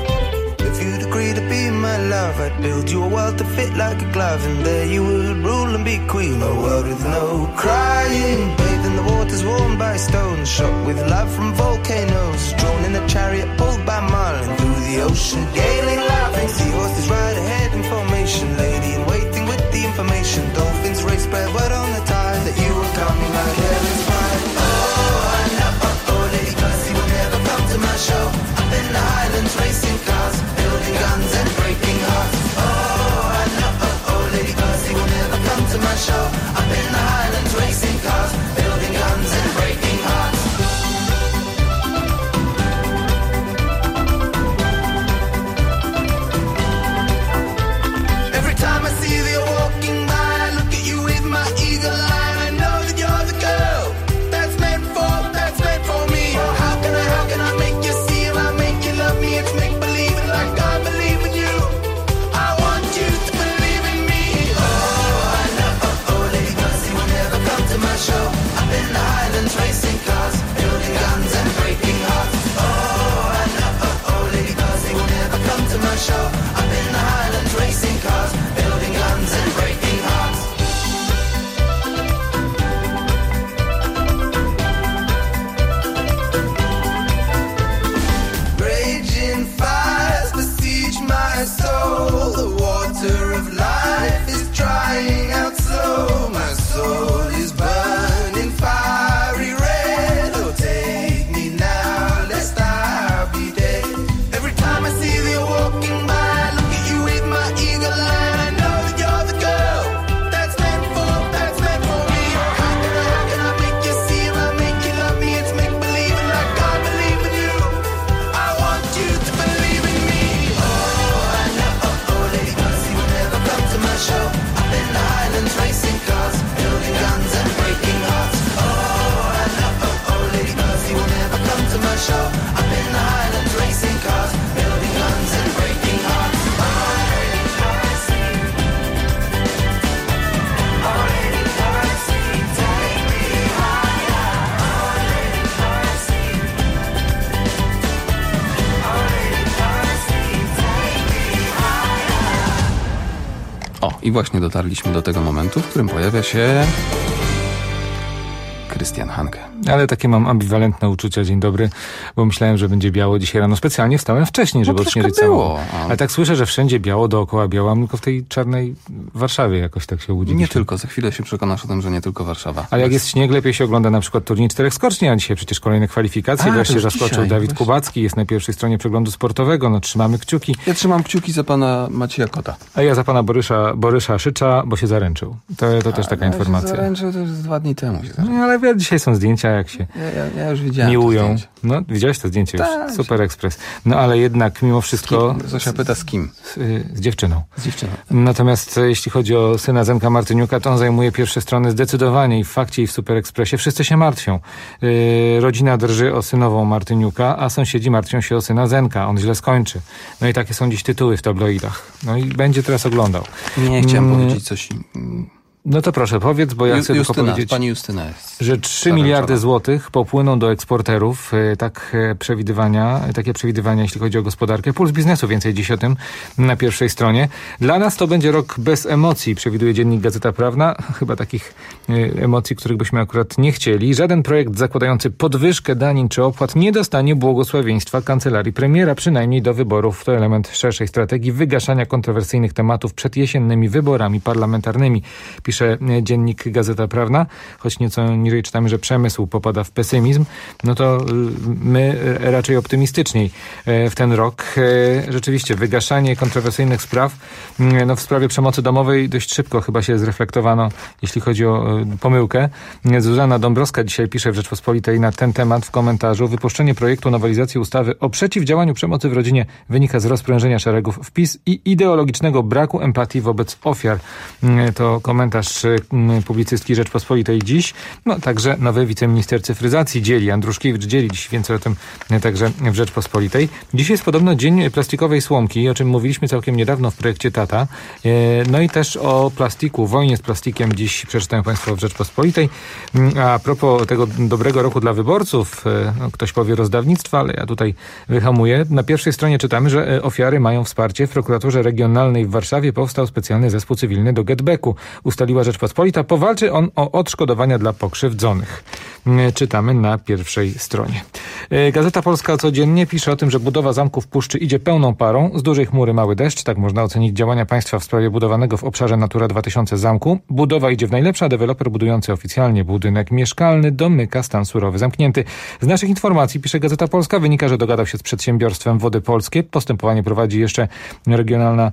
Lady in waiting with the information. Dolphins race by word on the tide that you were coming like heaven's fire. Oh, I know, oh, oh, Lady Percy will never come to my show. Up in the Highlands racing cars, building guns and breaking hearts. Oh, I know, oh, oh, Lady Percy will never come to my show. Up in the Highlands racing cars, building guns and breaking hearts. I właśnie dotarliśmy do tego momentu, w którym pojawia się Krystian Hanke. Ale takie mam ambiwalentne uczucia, dzień dobry, bo myślałem, że będzie biało dzisiaj rano. Specjalnie wstałem wcześniej, żeby no, odśnieżyć było. samochód. Ale tak słyszę, że wszędzie biało, dookoła biało, a tylko w tej czarnej Warszawie jakoś tak się łudzi. Nie tylko, za chwilę się przekonasz o tym, że nie tylko Warszawa. Ale jak jest śnieg, lepiej się ogląda na przykład turniej czterech skoczni, a dzisiaj przecież kolejne kwalifikacje. A, Wreszcie zaskoczył dzisiaj, Dawid właśnie. Kubacki, jest na pierwszej stronie przeglądu sportowego, no trzymamy kciuki. Ja trzymam kciuki za pana Macieja Kota. A ja za pana Borysa, Borysa Szycza, bo się zaręczył. To, to też taka ja informacja. Się zaręczył, to już dwa dni temu się zaręczył. No, ale wie, dzisiaj są zdjęcia, jak się ja, ja, ja już widziałem miłują. No, widziałeś to zdjęcie już? Tak. Super Ekspres. No, ale jednak mimo wszystko... Zosia pyta z kim? Z, z dziewczyną. Z dziewczyną. Natomiast jeśli chodzi o syna Zenka Martyniuka, to on zajmuje pierwsze strony zdecydowanie i w Fakcie, i w Super Ekspresie. Wszyscy się martwią. Yy, rodzina drży o synową Martyniuka, a sąsiedzi martwią się o syna Zenka. On źle skończy. No i takie są dziś tytuły w tabloidach. No i będzie teraz oglądał. Nie chciałem mm. powiedzieć coś... No to proszę, powiedz, bo ja Ju, chcę Justyna, tylko powiedzieć, pani Justyna jest że trzy miliardy złotych popłyną do eksporterów. Tak przewidywania, takie przewidywania, jeśli chodzi o gospodarkę. Puls Biznesu, więcej dziś o tym na pierwszej stronie. Dla nas to będzie rok bez emocji, przewiduje dziennik Gazeta Prawna. Chyba takich emocji, których byśmy akurat nie chcieli. Żaden projekt zakładający podwyżkę danin czy opłat nie dostanie błogosławieństwa kancelarii premiera, przynajmniej do wyborów. To element szerszej strategii wygaszania kontrowersyjnych tematów przed jesiennymi wyborami parlamentarnymi. Pisze dziennik Gazeta Prawna, choć nieco niżej czytamy, że przemysł popada w pesymizm, no to my raczej optymistyczniej w ten rok. Rzeczywiście wygaszanie kontrowersyjnych spraw, no w sprawie przemocy domowej dość szybko chyba się zreflektowano, jeśli chodzi o pomyłkę. Zuzanna Dąbrowska dzisiaj pisze w Rzeczpospolitej na ten temat w komentarzu: wypuszczenie projektu nowelizacji ustawy o przeciwdziałaniu przemocy w rodzinie wynika z rozprężenia szeregów w PiS i ideologicznego braku empatii wobec ofiar. To komentarz publicystki Rzeczpospolitej dziś. No także nowy wiceminister cyfryzacji dzieli. Andruszkiewicz dzieli dziś więcej o tym także w Rzeczpospolitej. Dziś jest podobno dzień plastikowej słomki, o czym mówiliśmy całkiem niedawno w projekcie Tata. No i też o plastiku, wojnie z plastikiem dziś przeczytają Państwo w Rzeczpospolitej. A propos tego dobrego roku dla wyborców, no ktoś powie rozdawnictwa, ale ja tutaj wyhamuję. Na pierwszej stronie czytamy, że ofiary mają wsparcie. W prokuraturze regionalnej w Warszawie powstał specjalny zespół cywilny do getbacku. Ustaliła Rzeczpospolita. Powalczy on o odszkodowania dla pokrzywdzonych. Czytamy na pierwszej stronie. Gazeta Polska codziennie pisze o tym, że budowa zamków Puszczy idzie pełną parą. Z dużej chmury mały deszcz. Tak można ocenić działania państwa w sprawie budowanego w obszarze Natura dwa tysiące zamku. Budowa idzie w najlepsza. Deweloper budujący oficjalnie budynek mieszkalny domyka stan surowy zamknięty. Z naszych informacji, pisze Gazeta Polska, wynika, że dogadał się z przedsiębiorstwem Wody Polskie. Postępowanie prowadzi jeszcze regionalna,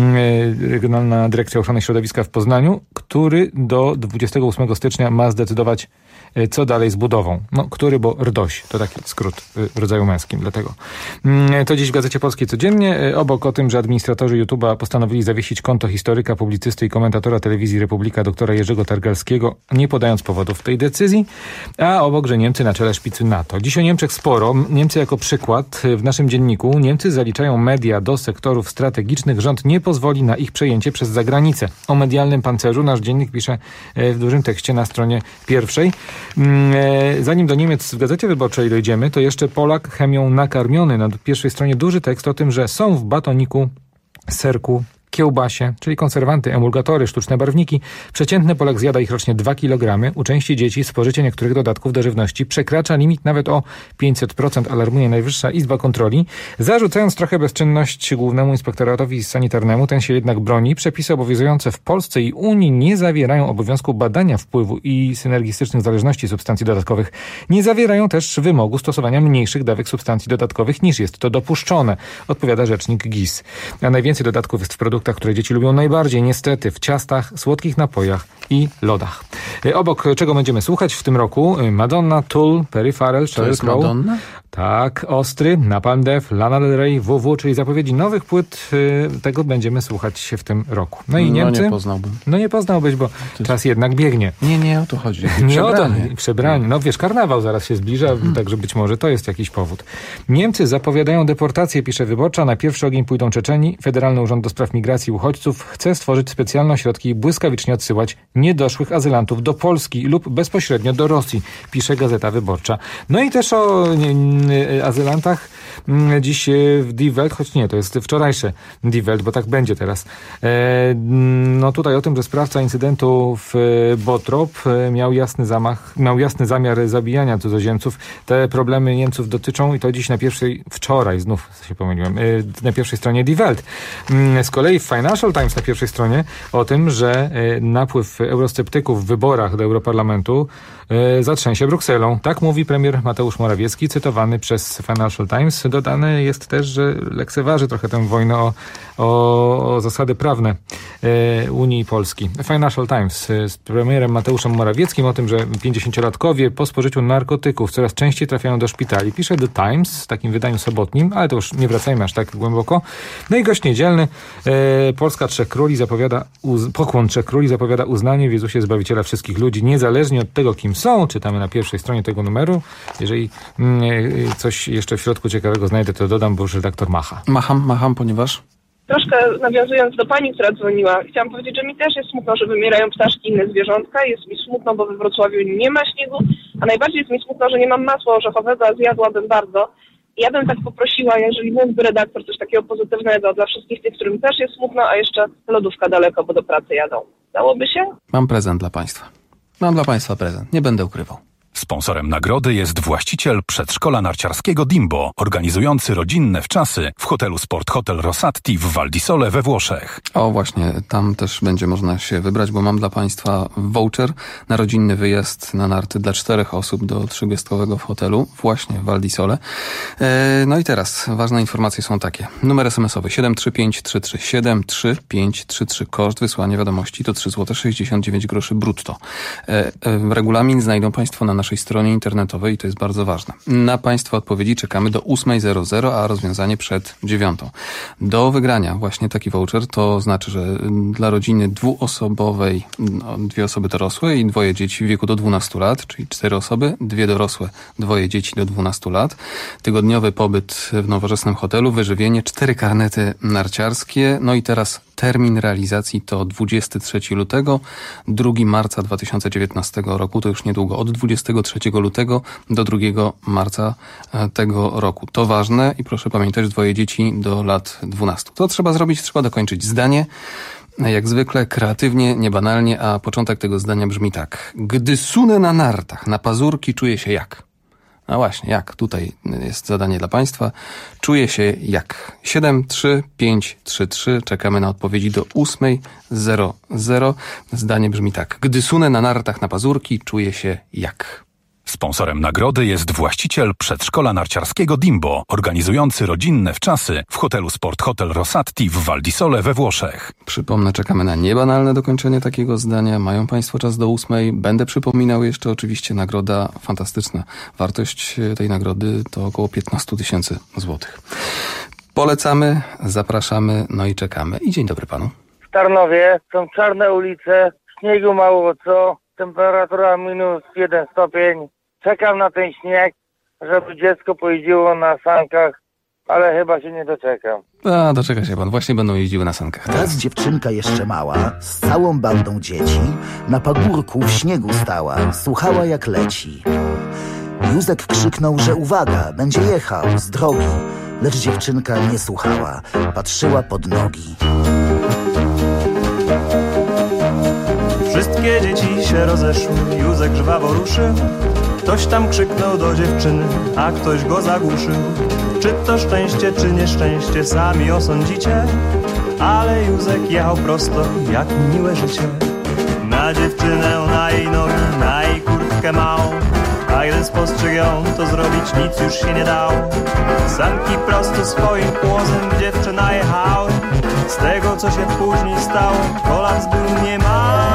regionalna Dyrekcja Ochrony Środowiska w Poznaniu, który do dwudziestego ósmego stycznia ma zdecydować, co dalej z budową. No, który, bo R D O Ś, to taki skrót w rodzaju męskim, dlatego. To dziś w Gazecie Polskiej codziennie. Obok o tym, że administratorzy YouTube'a postanowili zawiesić konto historyka, publicysty i komentatora telewizji Republika doktora Jerzego Targalskiego, nie podając powodów tej decyzji, a obok, że Niemcy na czele szpicy NATO. Dziś o Niemczech sporo. Niemcy jako przykład. W naszym dzienniku Niemcy zaliczają media do sektorów strategicznych. Rząd nie pozwoli na ich przejęcie przez zagranicę. O medialnym pancerzu nasz dziennik pisze w dużym tekście na stronie pierwszej. Zanim do Niemiec w Gazecie Wyborczej dojdziemy, to jeszcze Polak chemią nakarmiony. Na pierwszej stronie duży tekst o tym, że są w batoniku, serku, kiełbasie, czyli konserwanty, emulgatory, sztuczne barwniki. Przeciętny Polak zjada ich rocznie dwa kilogramy. U części dzieci spożycie niektórych dodatków do żywności przekracza limit nawet o pięćset procent, alarmuje Najwyższa Izba Kontroli. Zarzucając trochę bezczynność Głównemu Inspektoratowi Sanitarnemu, ten się jednak broni. Przepisy obowiązujące w Polsce i Unii nie zawierają obowiązku badania wpływu i synergistycznych zależności substancji dodatkowych. Nie zawierają też wymogu stosowania mniejszych dawek substancji dodatkowych niż jest to dopuszczone, odpowiada rzecznik G I S. A najwięcej dodatków jest w produktach, które dzieci lubią najbardziej, niestety, w ciastach, słodkich napojach i lodach. Obok czego będziemy słuchać w tym roku? Madonna, Tool, Perry Farrell, Sheryl Crow. Madonna? Tak, Ostry, Napalm Death, Lana Del Rey, W W, czyli zapowiedzi nowych płyt. Tego będziemy słuchać w tym roku. No i Niemcy? No nie poznałbym. No nie poznałbyś, bo to czas jednak biegnie. Nie, nie o to chodzi. Nie o to, przebranie. No wiesz, karnawał zaraz się zbliża, hmm. także być może to jest jakiś powód. Niemcy zapowiadają deportację, pisze Wyborcza. Na pierwszy ogień pójdą Czeczeni. Federalny Urząd do Spraw Migracji migracji uchodźców chce stworzyć specjalne ośrodki i błyskawicznie odsyłać niedoszłych azylantów do Polski lub bezpośrednio do Rosji, pisze Gazeta Wyborcza. No i też o nie, nie, azylantach dziś w Die Welt, choć nie, to jest wczorajsze Die Welt, bo tak będzie teraz. E, no tutaj o tym, że sprawca incydentu w Bottrop miał jasny zamach, miał jasny zamiar zabijania cudzoziemców. Te problemy Niemców dotyczą i to dziś na pierwszej, wczoraj znów się pomyliłem, na pierwszej stronie Die Welt. Z kolei w Financial Times na pierwszej stronie o tym, że napływ eurosceptyków w wyborach do Europarlamentu zatrzęsie Brukselą. Tak mówi premier Mateusz Morawiecki, cytowany przez Financial Times. Dodane jest też, że lekceważy trochę tę wojnę o, o, o zasady prawne Unii Polski. Financial Times z premierem Mateuszem Morawieckim o tym, że pięćdziesięciolatkowie po spożyciu narkotyków coraz częściej trafiają do szpitali. Pisze The Times w takim wydaniu sobotnim, ale to już nie wracajmy aż tak głęboko. No i gość niedzielny. E, Polska Trzech Króli zapowiada, uz, pokłon Trzech Króli zapowiada uznanie w Jezusie Zbawiciela wszystkich ludzi, niezależnie od tego, kim są. Czytamy na pierwszej stronie tego numeru. Jeżeli mm, coś jeszcze w środku ciekawego znajdę, to dodam, bo już redaktor macha. Macham, macham, ponieważ... Troszkę nawiązując do pani, która dzwoniła, chciałam powiedzieć, że mi też jest smutno, że wymierają ptaszki i inne zwierzątka. Jest mi smutno, bo we Wrocławiu nie ma śniegu, a najbardziej jest mi smutno, że nie mam masła orzechowego, a zjadłabym bardzo. I ja bym tak poprosiła, jeżeli mógłby redaktor coś takiego pozytywnego dla wszystkich tych, którym też jest smutno, a jeszcze lodówka daleko, bo do pracy jadą. Dałoby się? Mam prezent dla państwa. Mam dla państwa prezent. Nie będę ukrywał. Sponsorem nagrody jest właściciel przedszkola narciarskiego Dimbo, organizujący rodzinne wczasy w hotelu Sport Hotel Rosatti w Val di Sole we Włoszech. O właśnie, tam też będzie można się wybrać, bo mam dla państwa voucher na rodzinny wyjazd na narty dla czterech osób do trzygwiazdkowego w hotelu właśnie w Val di Sole. E, no i teraz ważne informacje są takie. Numer es em esowy siedem trzy pięć trzy trzy siedem trzy pięć trzy trzy. Koszt wysłania wiadomości to trzy złote sześćdziesiąt dziewięć groszy brutto. E, e, regulamin znajdą państwo na naszej stronie internetowej i to jest bardzo ważne. Na państwa odpowiedzi czekamy do ósmej zero zero, a rozwiązanie przed dziewiątą. Do wygrania właśnie taki voucher to znaczy, że dla rodziny dwuosobowej, no, dwie osoby dorosłe i dwoje dzieci w wieku do dwunastu lat, czyli cztery osoby, dwie dorosłe, dwoje dzieci do dwunastu lat, tygodniowy pobyt w nowoczesnym hotelu, wyżywienie, cztery karnety narciarskie, no i teraz termin realizacji to dwudziestego trzeciego lutego, drugiego marca dwa tysiące dziewiętnastego roku, to już niedługo, od dwudziestego trzeciego lutego do drugiego marca tego roku. To ważne i proszę pamiętać, dwoje dzieci do lat dwunastu. To trzeba zrobić, trzeba dokończyć zdanie. Jak zwykle, kreatywnie, niebanalnie, a początek tego zdania brzmi tak. Gdy sunę na nartach, na pazurki czuję się jak? No właśnie, jak? Tutaj jest zadanie dla państwa. Czuję się jak? siedem trzy pięć trzy trzy. Czekamy na odpowiedzi do ósmej zero zero. Zdanie brzmi tak. Gdy sunę na nartach na pazurki, czuję się jak? Sponsorem nagrody jest właściciel przedszkola narciarskiego Dimbo, organizujący rodzinne wczasy w hotelu Sport Hotel Rosatti w Val di Sole we Włoszech. Przypomnę, czekamy na niebanalne dokończenie takiego zdania. Mają państwo czas do ósmej. Będę przypominał jeszcze oczywiście nagroda fantastyczna. Wartość tej nagrody to około piętnaście tysięcy złotych. Polecamy, zapraszamy, no i czekamy. I dzień dobry panu. W Tarnowie są czarne ulice, śniegu mało co, temperatura minus jeden stopień. Czekam na ten śnieg, żeby dziecko pojeździło na sankach, ale chyba się nie doczekam. A, doczeka się pan. Właśnie będą jeździły na sankach. Teraz dziewczynka jeszcze mała, z całą bandą dzieci, na pagórku w śniegu stała, słuchała jak leci. Józek krzyknął, że uwaga, będzie jechał z drogi, lecz dziewczynka nie słuchała, patrzyła pod nogi. Wszystkie dzieci się rozeszły, Józek żwawo ruszył. Ktoś tam krzyknął do dziewczyny, a ktoś go zagłuszył. Czy to szczęście, czy nieszczęście, sami osądzicie. Ale Józek jechał prosto, jak miłe życie. Na dziewczynę, na jej nogi, na jej kurtkę małą. A gdy spostrzegł ją, to zrobić nic już się nie dało. Sanki prosto swoim płozem w dziewczyna jechały. Z tego, co się później stało, kolaps był niemały.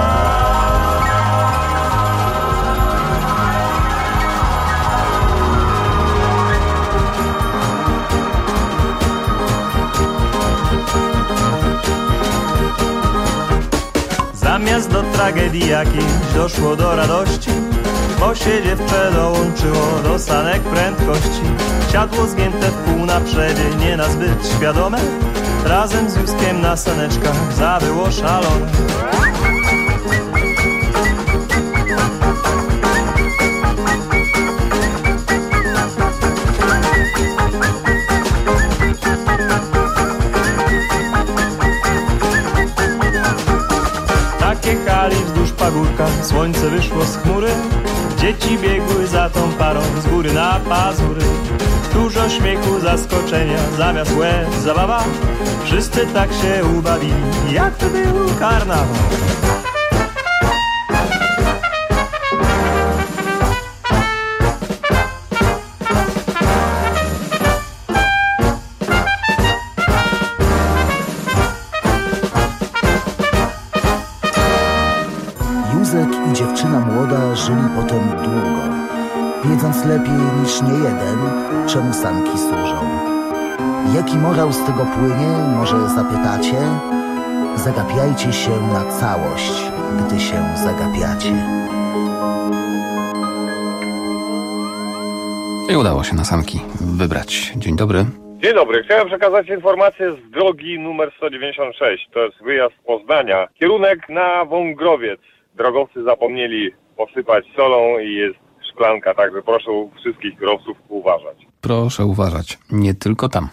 Zamiast do tragedii jakiejś doszło do radości, bo się dziewczę dołączyło do sanek prędkości. Siadło zgięte w pół na przodzie, nie na zbyt świadome, razem z Józkiem na saneczkach zawyło szalone. Jechali wzdłuż pagórka, słońce wyszło z chmury. Dzieci biegły za tą parą z góry na pazury. Dużo śmiechu, zaskoczenia, zamiast łez zabawa. Wszyscy tak się ubawili, jak to był karnawał. Józek i dziewczyna młoda żyli potem długo, wiedząc lepiej niż niejeden, czemu sanki służą. Jaki morał z tego płynie, może zapytacie? Zagapiajcie się na całość, gdy się zagapiacie. I udało się na sanki wybrać. Dzień dobry. Dzień dobry. Chciałem przekazać informację z drogi numer sto dziewięćdziesiąt sześć. To jest wyjazd z Poznania. Kierunek na Wągrowiec. Drogowcy zapomnieli posypać solą i jest szklanka, także proszę wszystkich kierowców uważać. Proszę uważać, nie tylko tam.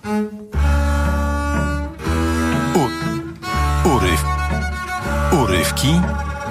U, uryw, urywki,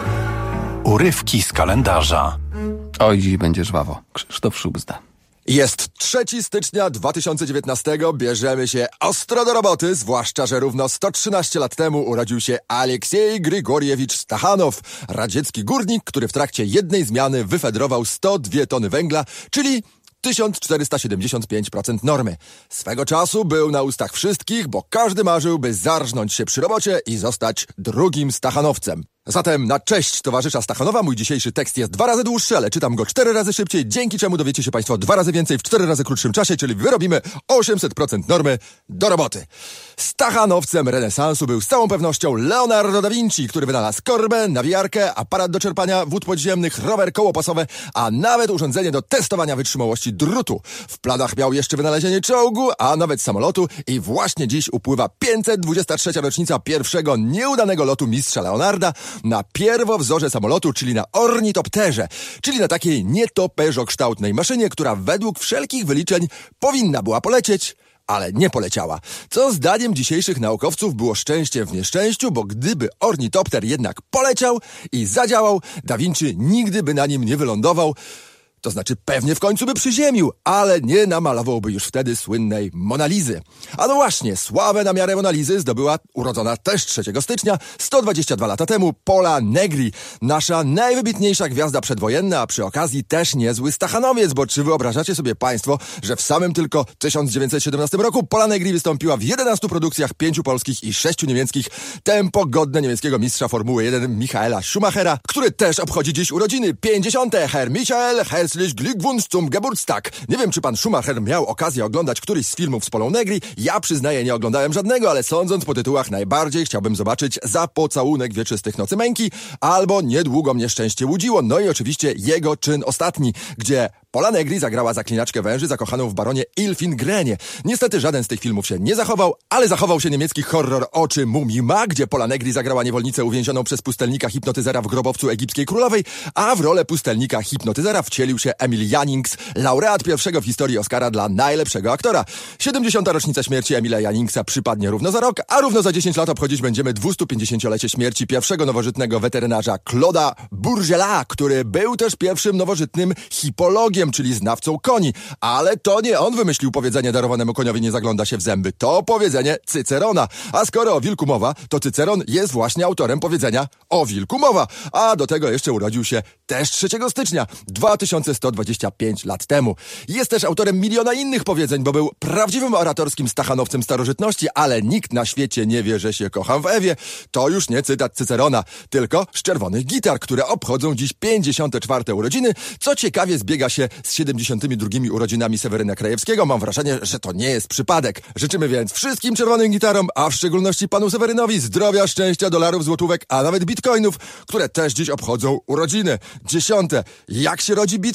urywki z kalendarza. Oj, dziś będzie żwawo. Krzysztof Szubzda. Jest trzeciego stycznia dwa tysiące dziewiętnastego, bierzemy się ostro do roboty, zwłaszcza, że równo sto trzynaście lat temu urodził się Aleksiej Grigorjewicz Stachanow, radziecki górnik, który w trakcie jednej zmiany wyfedrował sto dwie tony węgla, czyli tysiąc czterysta siedemdziesiąt pięć procent normy. Swego czasu był na ustach wszystkich, bo każdy marzył, by zarżnąć się przy robocie i zostać drugim Stachanowcem. Zatem na cześć towarzysza Stachanowa mój dzisiejszy tekst jest dwa razy dłuższy, ale czytam go cztery razy szybciej, dzięki czemu dowiecie się Państwo dwa razy więcej w cztery razy krótszym czasie, czyli wyrobimy osiemset procent normy. Do roboty. Stachanowcem renesansu był z całą pewnością Leonardo da Vinci, który wynalazł korbę, nawijarkę, aparat do czerpania wód podziemnych, rower kołopasowe, a nawet urządzenie do testowania wytrzymałości drutu. W planach miał jeszcze wynalezienie czołgu, a nawet samolotu i właśnie dziś upływa pięćset dwudziesta trzecia rocznica pierwszego nieudanego lotu mistrza Leonarda na pierwowzorze samolotu, czyli na ornitopterze, czyli na takiej nietoperzokształtnej maszynie, która według wszelkich wyliczeń powinna była polecieć, ale nie poleciała. Co zdaniem dzisiejszych naukowców było szczęście w nieszczęściu, bo gdyby ornitopter jednak poleciał i zadziałał, Da Vinci nigdy by na nim nie wylądował. To znaczy pewnie w końcu by przyziemił, ale nie namalowałby już wtedy słynnej Monalizy. A no właśnie, sławę na miarę Monalizy zdobyła urodzona też trzeciego stycznia, sto dwadzieścia dwa lata temu, Pola Negri. Nasza najwybitniejsza gwiazda przedwojenna, a przy okazji też niezły Stachanowiec, bo czy wyobrażacie sobie Państwo, że w samym tylko tysiąc dziewięćset siedemnastym roku Pola Negri wystąpiła w jedenastu produkcjach, pięciu polskich i sześciu niemieckich, tempo godne niemieckiego mistrza Formuły jeden Michaela Schumachera, który też obchodzi dziś urodziny pięćdziesiąte. Herr Michael, Herzlich Glückwunsch zum Geburtstag. Nie wiem, czy pan Schumacher miał okazję oglądać któryś z filmów z Polą Negri. Ja przyznaję, nie oglądałem żadnego, ale sądząc po tytułach najbardziej chciałbym zobaczyć Za pocałunek wieczystych nocy męki albo Niedługo mnie szczęście łudziło. No i oczywiście jego czyn ostatni, gdzie Pola Negri zagrała zaklinaczkę węży zakochaną w baronie Ilfingrenie. Niestety żaden z tych filmów się nie zachował, ale zachował się niemiecki horror Oczy Mumii Ma, gdzie Pola Negri zagrała niewolnicę uwięzioną przez pustelnika hipnotyzera w grobowcu egipskiej królowej, a w rolę pustelnika hipnotyzera wcielił się Emil Jannings, laureat pierwszego w historii Oscara dla najlepszego aktora. siedemdziesiąta rocznica śmierci Emila Janningsa przypadnie równo za rok, a równo za dziesięć lat obchodzić będziemy dwustupięćdziesięciolecie śmierci pierwszego nowożytnego weterynarza Claude'a Bourgelat, który był też pierwszym nowożytnym hipologiem, czyli znawcą koni. Ale to nie on wymyślił powiedzenie darowanemu koniowi nie zagląda się w zęby. To powiedzenie Cycerona. A skoro o wilku mowa, to Cyceron jest właśnie autorem powiedzenia o wilku mowa. A do tego jeszcze urodził się też trzeciego stycznia dwa tysiące sto dwadzieścia pięć lat temu. Jest też autorem miliona innych powiedzeń, bo był prawdziwym oratorskim stachanowcem starożytności, ale nikt na świecie nie wie, że się kocham w Ewie. To już nie cytat Cycerona, tylko z czerwonych gitar, które obchodzą dziś pięćdziesiąte czwarte urodziny, co ciekawie zbiega się z siedemdziesiątymi drugimi urodzinami Seweryna Krajewskiego. Mam wrażenie, że to nie jest przypadek. Życzymy więc wszystkim czerwonym gitarom, a w szczególności panu Sewerynowi zdrowia, szczęścia, dolarów, złotówek, a nawet bitcoinów, które też dziś obchodzą urodziny. Dziesiąte. Jak się rodzi bitcoin?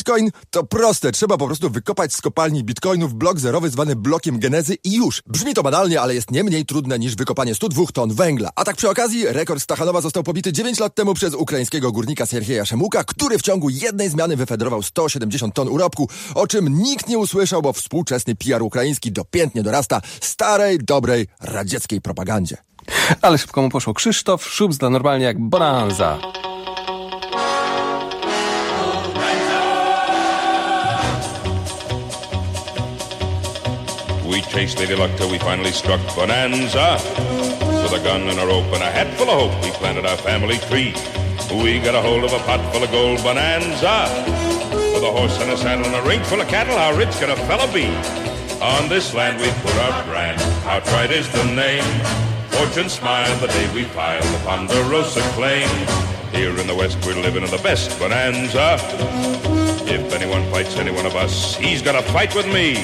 bitcoin? To proste, trzeba po prostu wykopać z kopalni bitcoinów blok zerowy zwany blokiem genezy i już. Brzmi to banalnie, ale jest nie mniej trudne niż wykopanie sto dwa ton węgla. A tak przy okazji, rekord Stachanowa został pobity dziewięć lat temu przez ukraińskiego górnika Sierhieja Szemuka, który w ciągu jednej zmiany wyfedrował sto siedemdziesiąt ton urobku, o czym nikt nie usłyszał, bo współczesny P R ukraiński dopiętnie dorasta starej, dobrej, radzieckiej propagandzie. Ale szybko mu poszło. Krzysztof Szubzda, normalnie jak bonanza. We chased Lady Luck till we finally struck Bonanza. With a gun and a rope and a hat full of hope, we planted our family tree. We got a hold of a pot full of gold Bonanza. With a horse and a saddle and a ring full of cattle, how rich can a fella be? On this land we put our brand, outright is the name. Fortune smiled the day we filed the Ponderosa claim. Here in the West we're living in the best Bonanza. If anyone fights any one of us, he's gonna fight with me.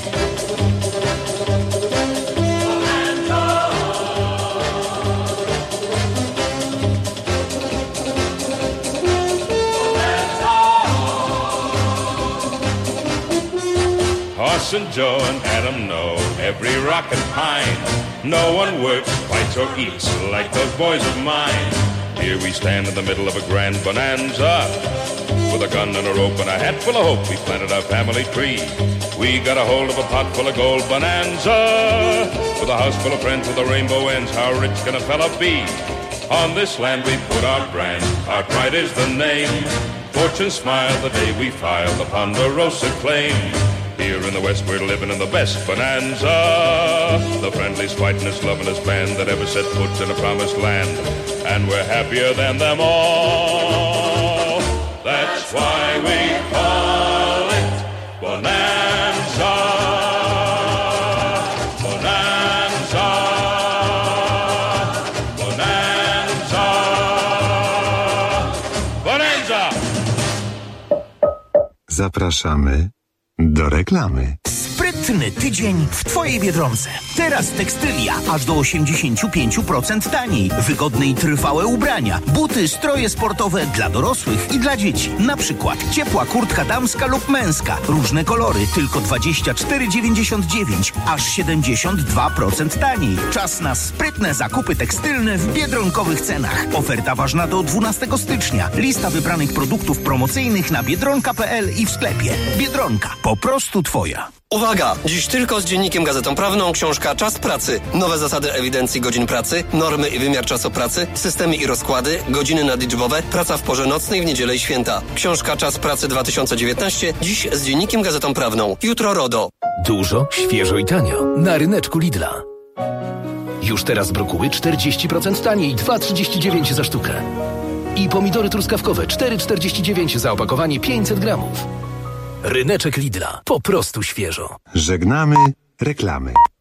Hoss and Joe and Adam know every rock and pine. No one works, fights, or eats like those boys of mine. Here we stand in the middle of a grand bonanza. With a gun and a rope and a hat full of hope, we planted our family tree. We got a hold of a pot full of gold Bonanza. With a house full of friends with the rainbow ends, how rich can a fella be? On this land we put our brand, our pride is the name. Fortune smiled the day we filed the Ponderosa claim. Here in the West we're living in the best Bonanza. The friendliest, fightingest, lovingest band that ever set foot in a promised land. And we're happier than them all. That's why we call it Bonanza. Bonanza. Bonanza. Bonanza. Zapraszamy do reklamy. Sprytny tydzień w Twojej Biedronce. Teraz tekstylia aż do osiemdziesiąt pięć procent taniej. Wygodne i trwałe ubrania. Buty, stroje sportowe dla dorosłych i dla dzieci. Na przykład ciepła kurtka damska lub męska. Różne kolory, tylko dwadzieścia cztery dziewięćdziesiąt dziewięć. Aż siedemdziesiąt dwa procent taniej. Czas na sprytne zakupy tekstylne w biedronkowych cenach. Oferta ważna do dwunastego stycznia. Lista wybranych produktów promocyjnych na biedronka kropka p l i w sklepie. Biedronka. Po prostu Twoja. Uwaga! Dziś tylko z Dziennikiem Gazetą Prawną książka Czas Pracy. Nowe zasady ewidencji godzin pracy, normy i wymiar czasu pracy, systemy i rozkłady, godziny nadliczbowe, praca w porze nocnej, w niedzielę i święta. Książka Czas Pracy dwa tysiące dziewiętnaście. Dziś z Dziennikiem Gazetą Prawną. Jutro RODO. Dużo, świeżo i tanio. Na ryneczku Lidla. Już teraz brokuły czterdzieści procent taniej, dwa trzydzieści dziewięć za sztukę. I pomidory truskawkowe cztery czterdzieści dziewięć za opakowanie pięćset gramów. Ryneczek Lidla. Po prostu świeżo. Żegnamy reklamy.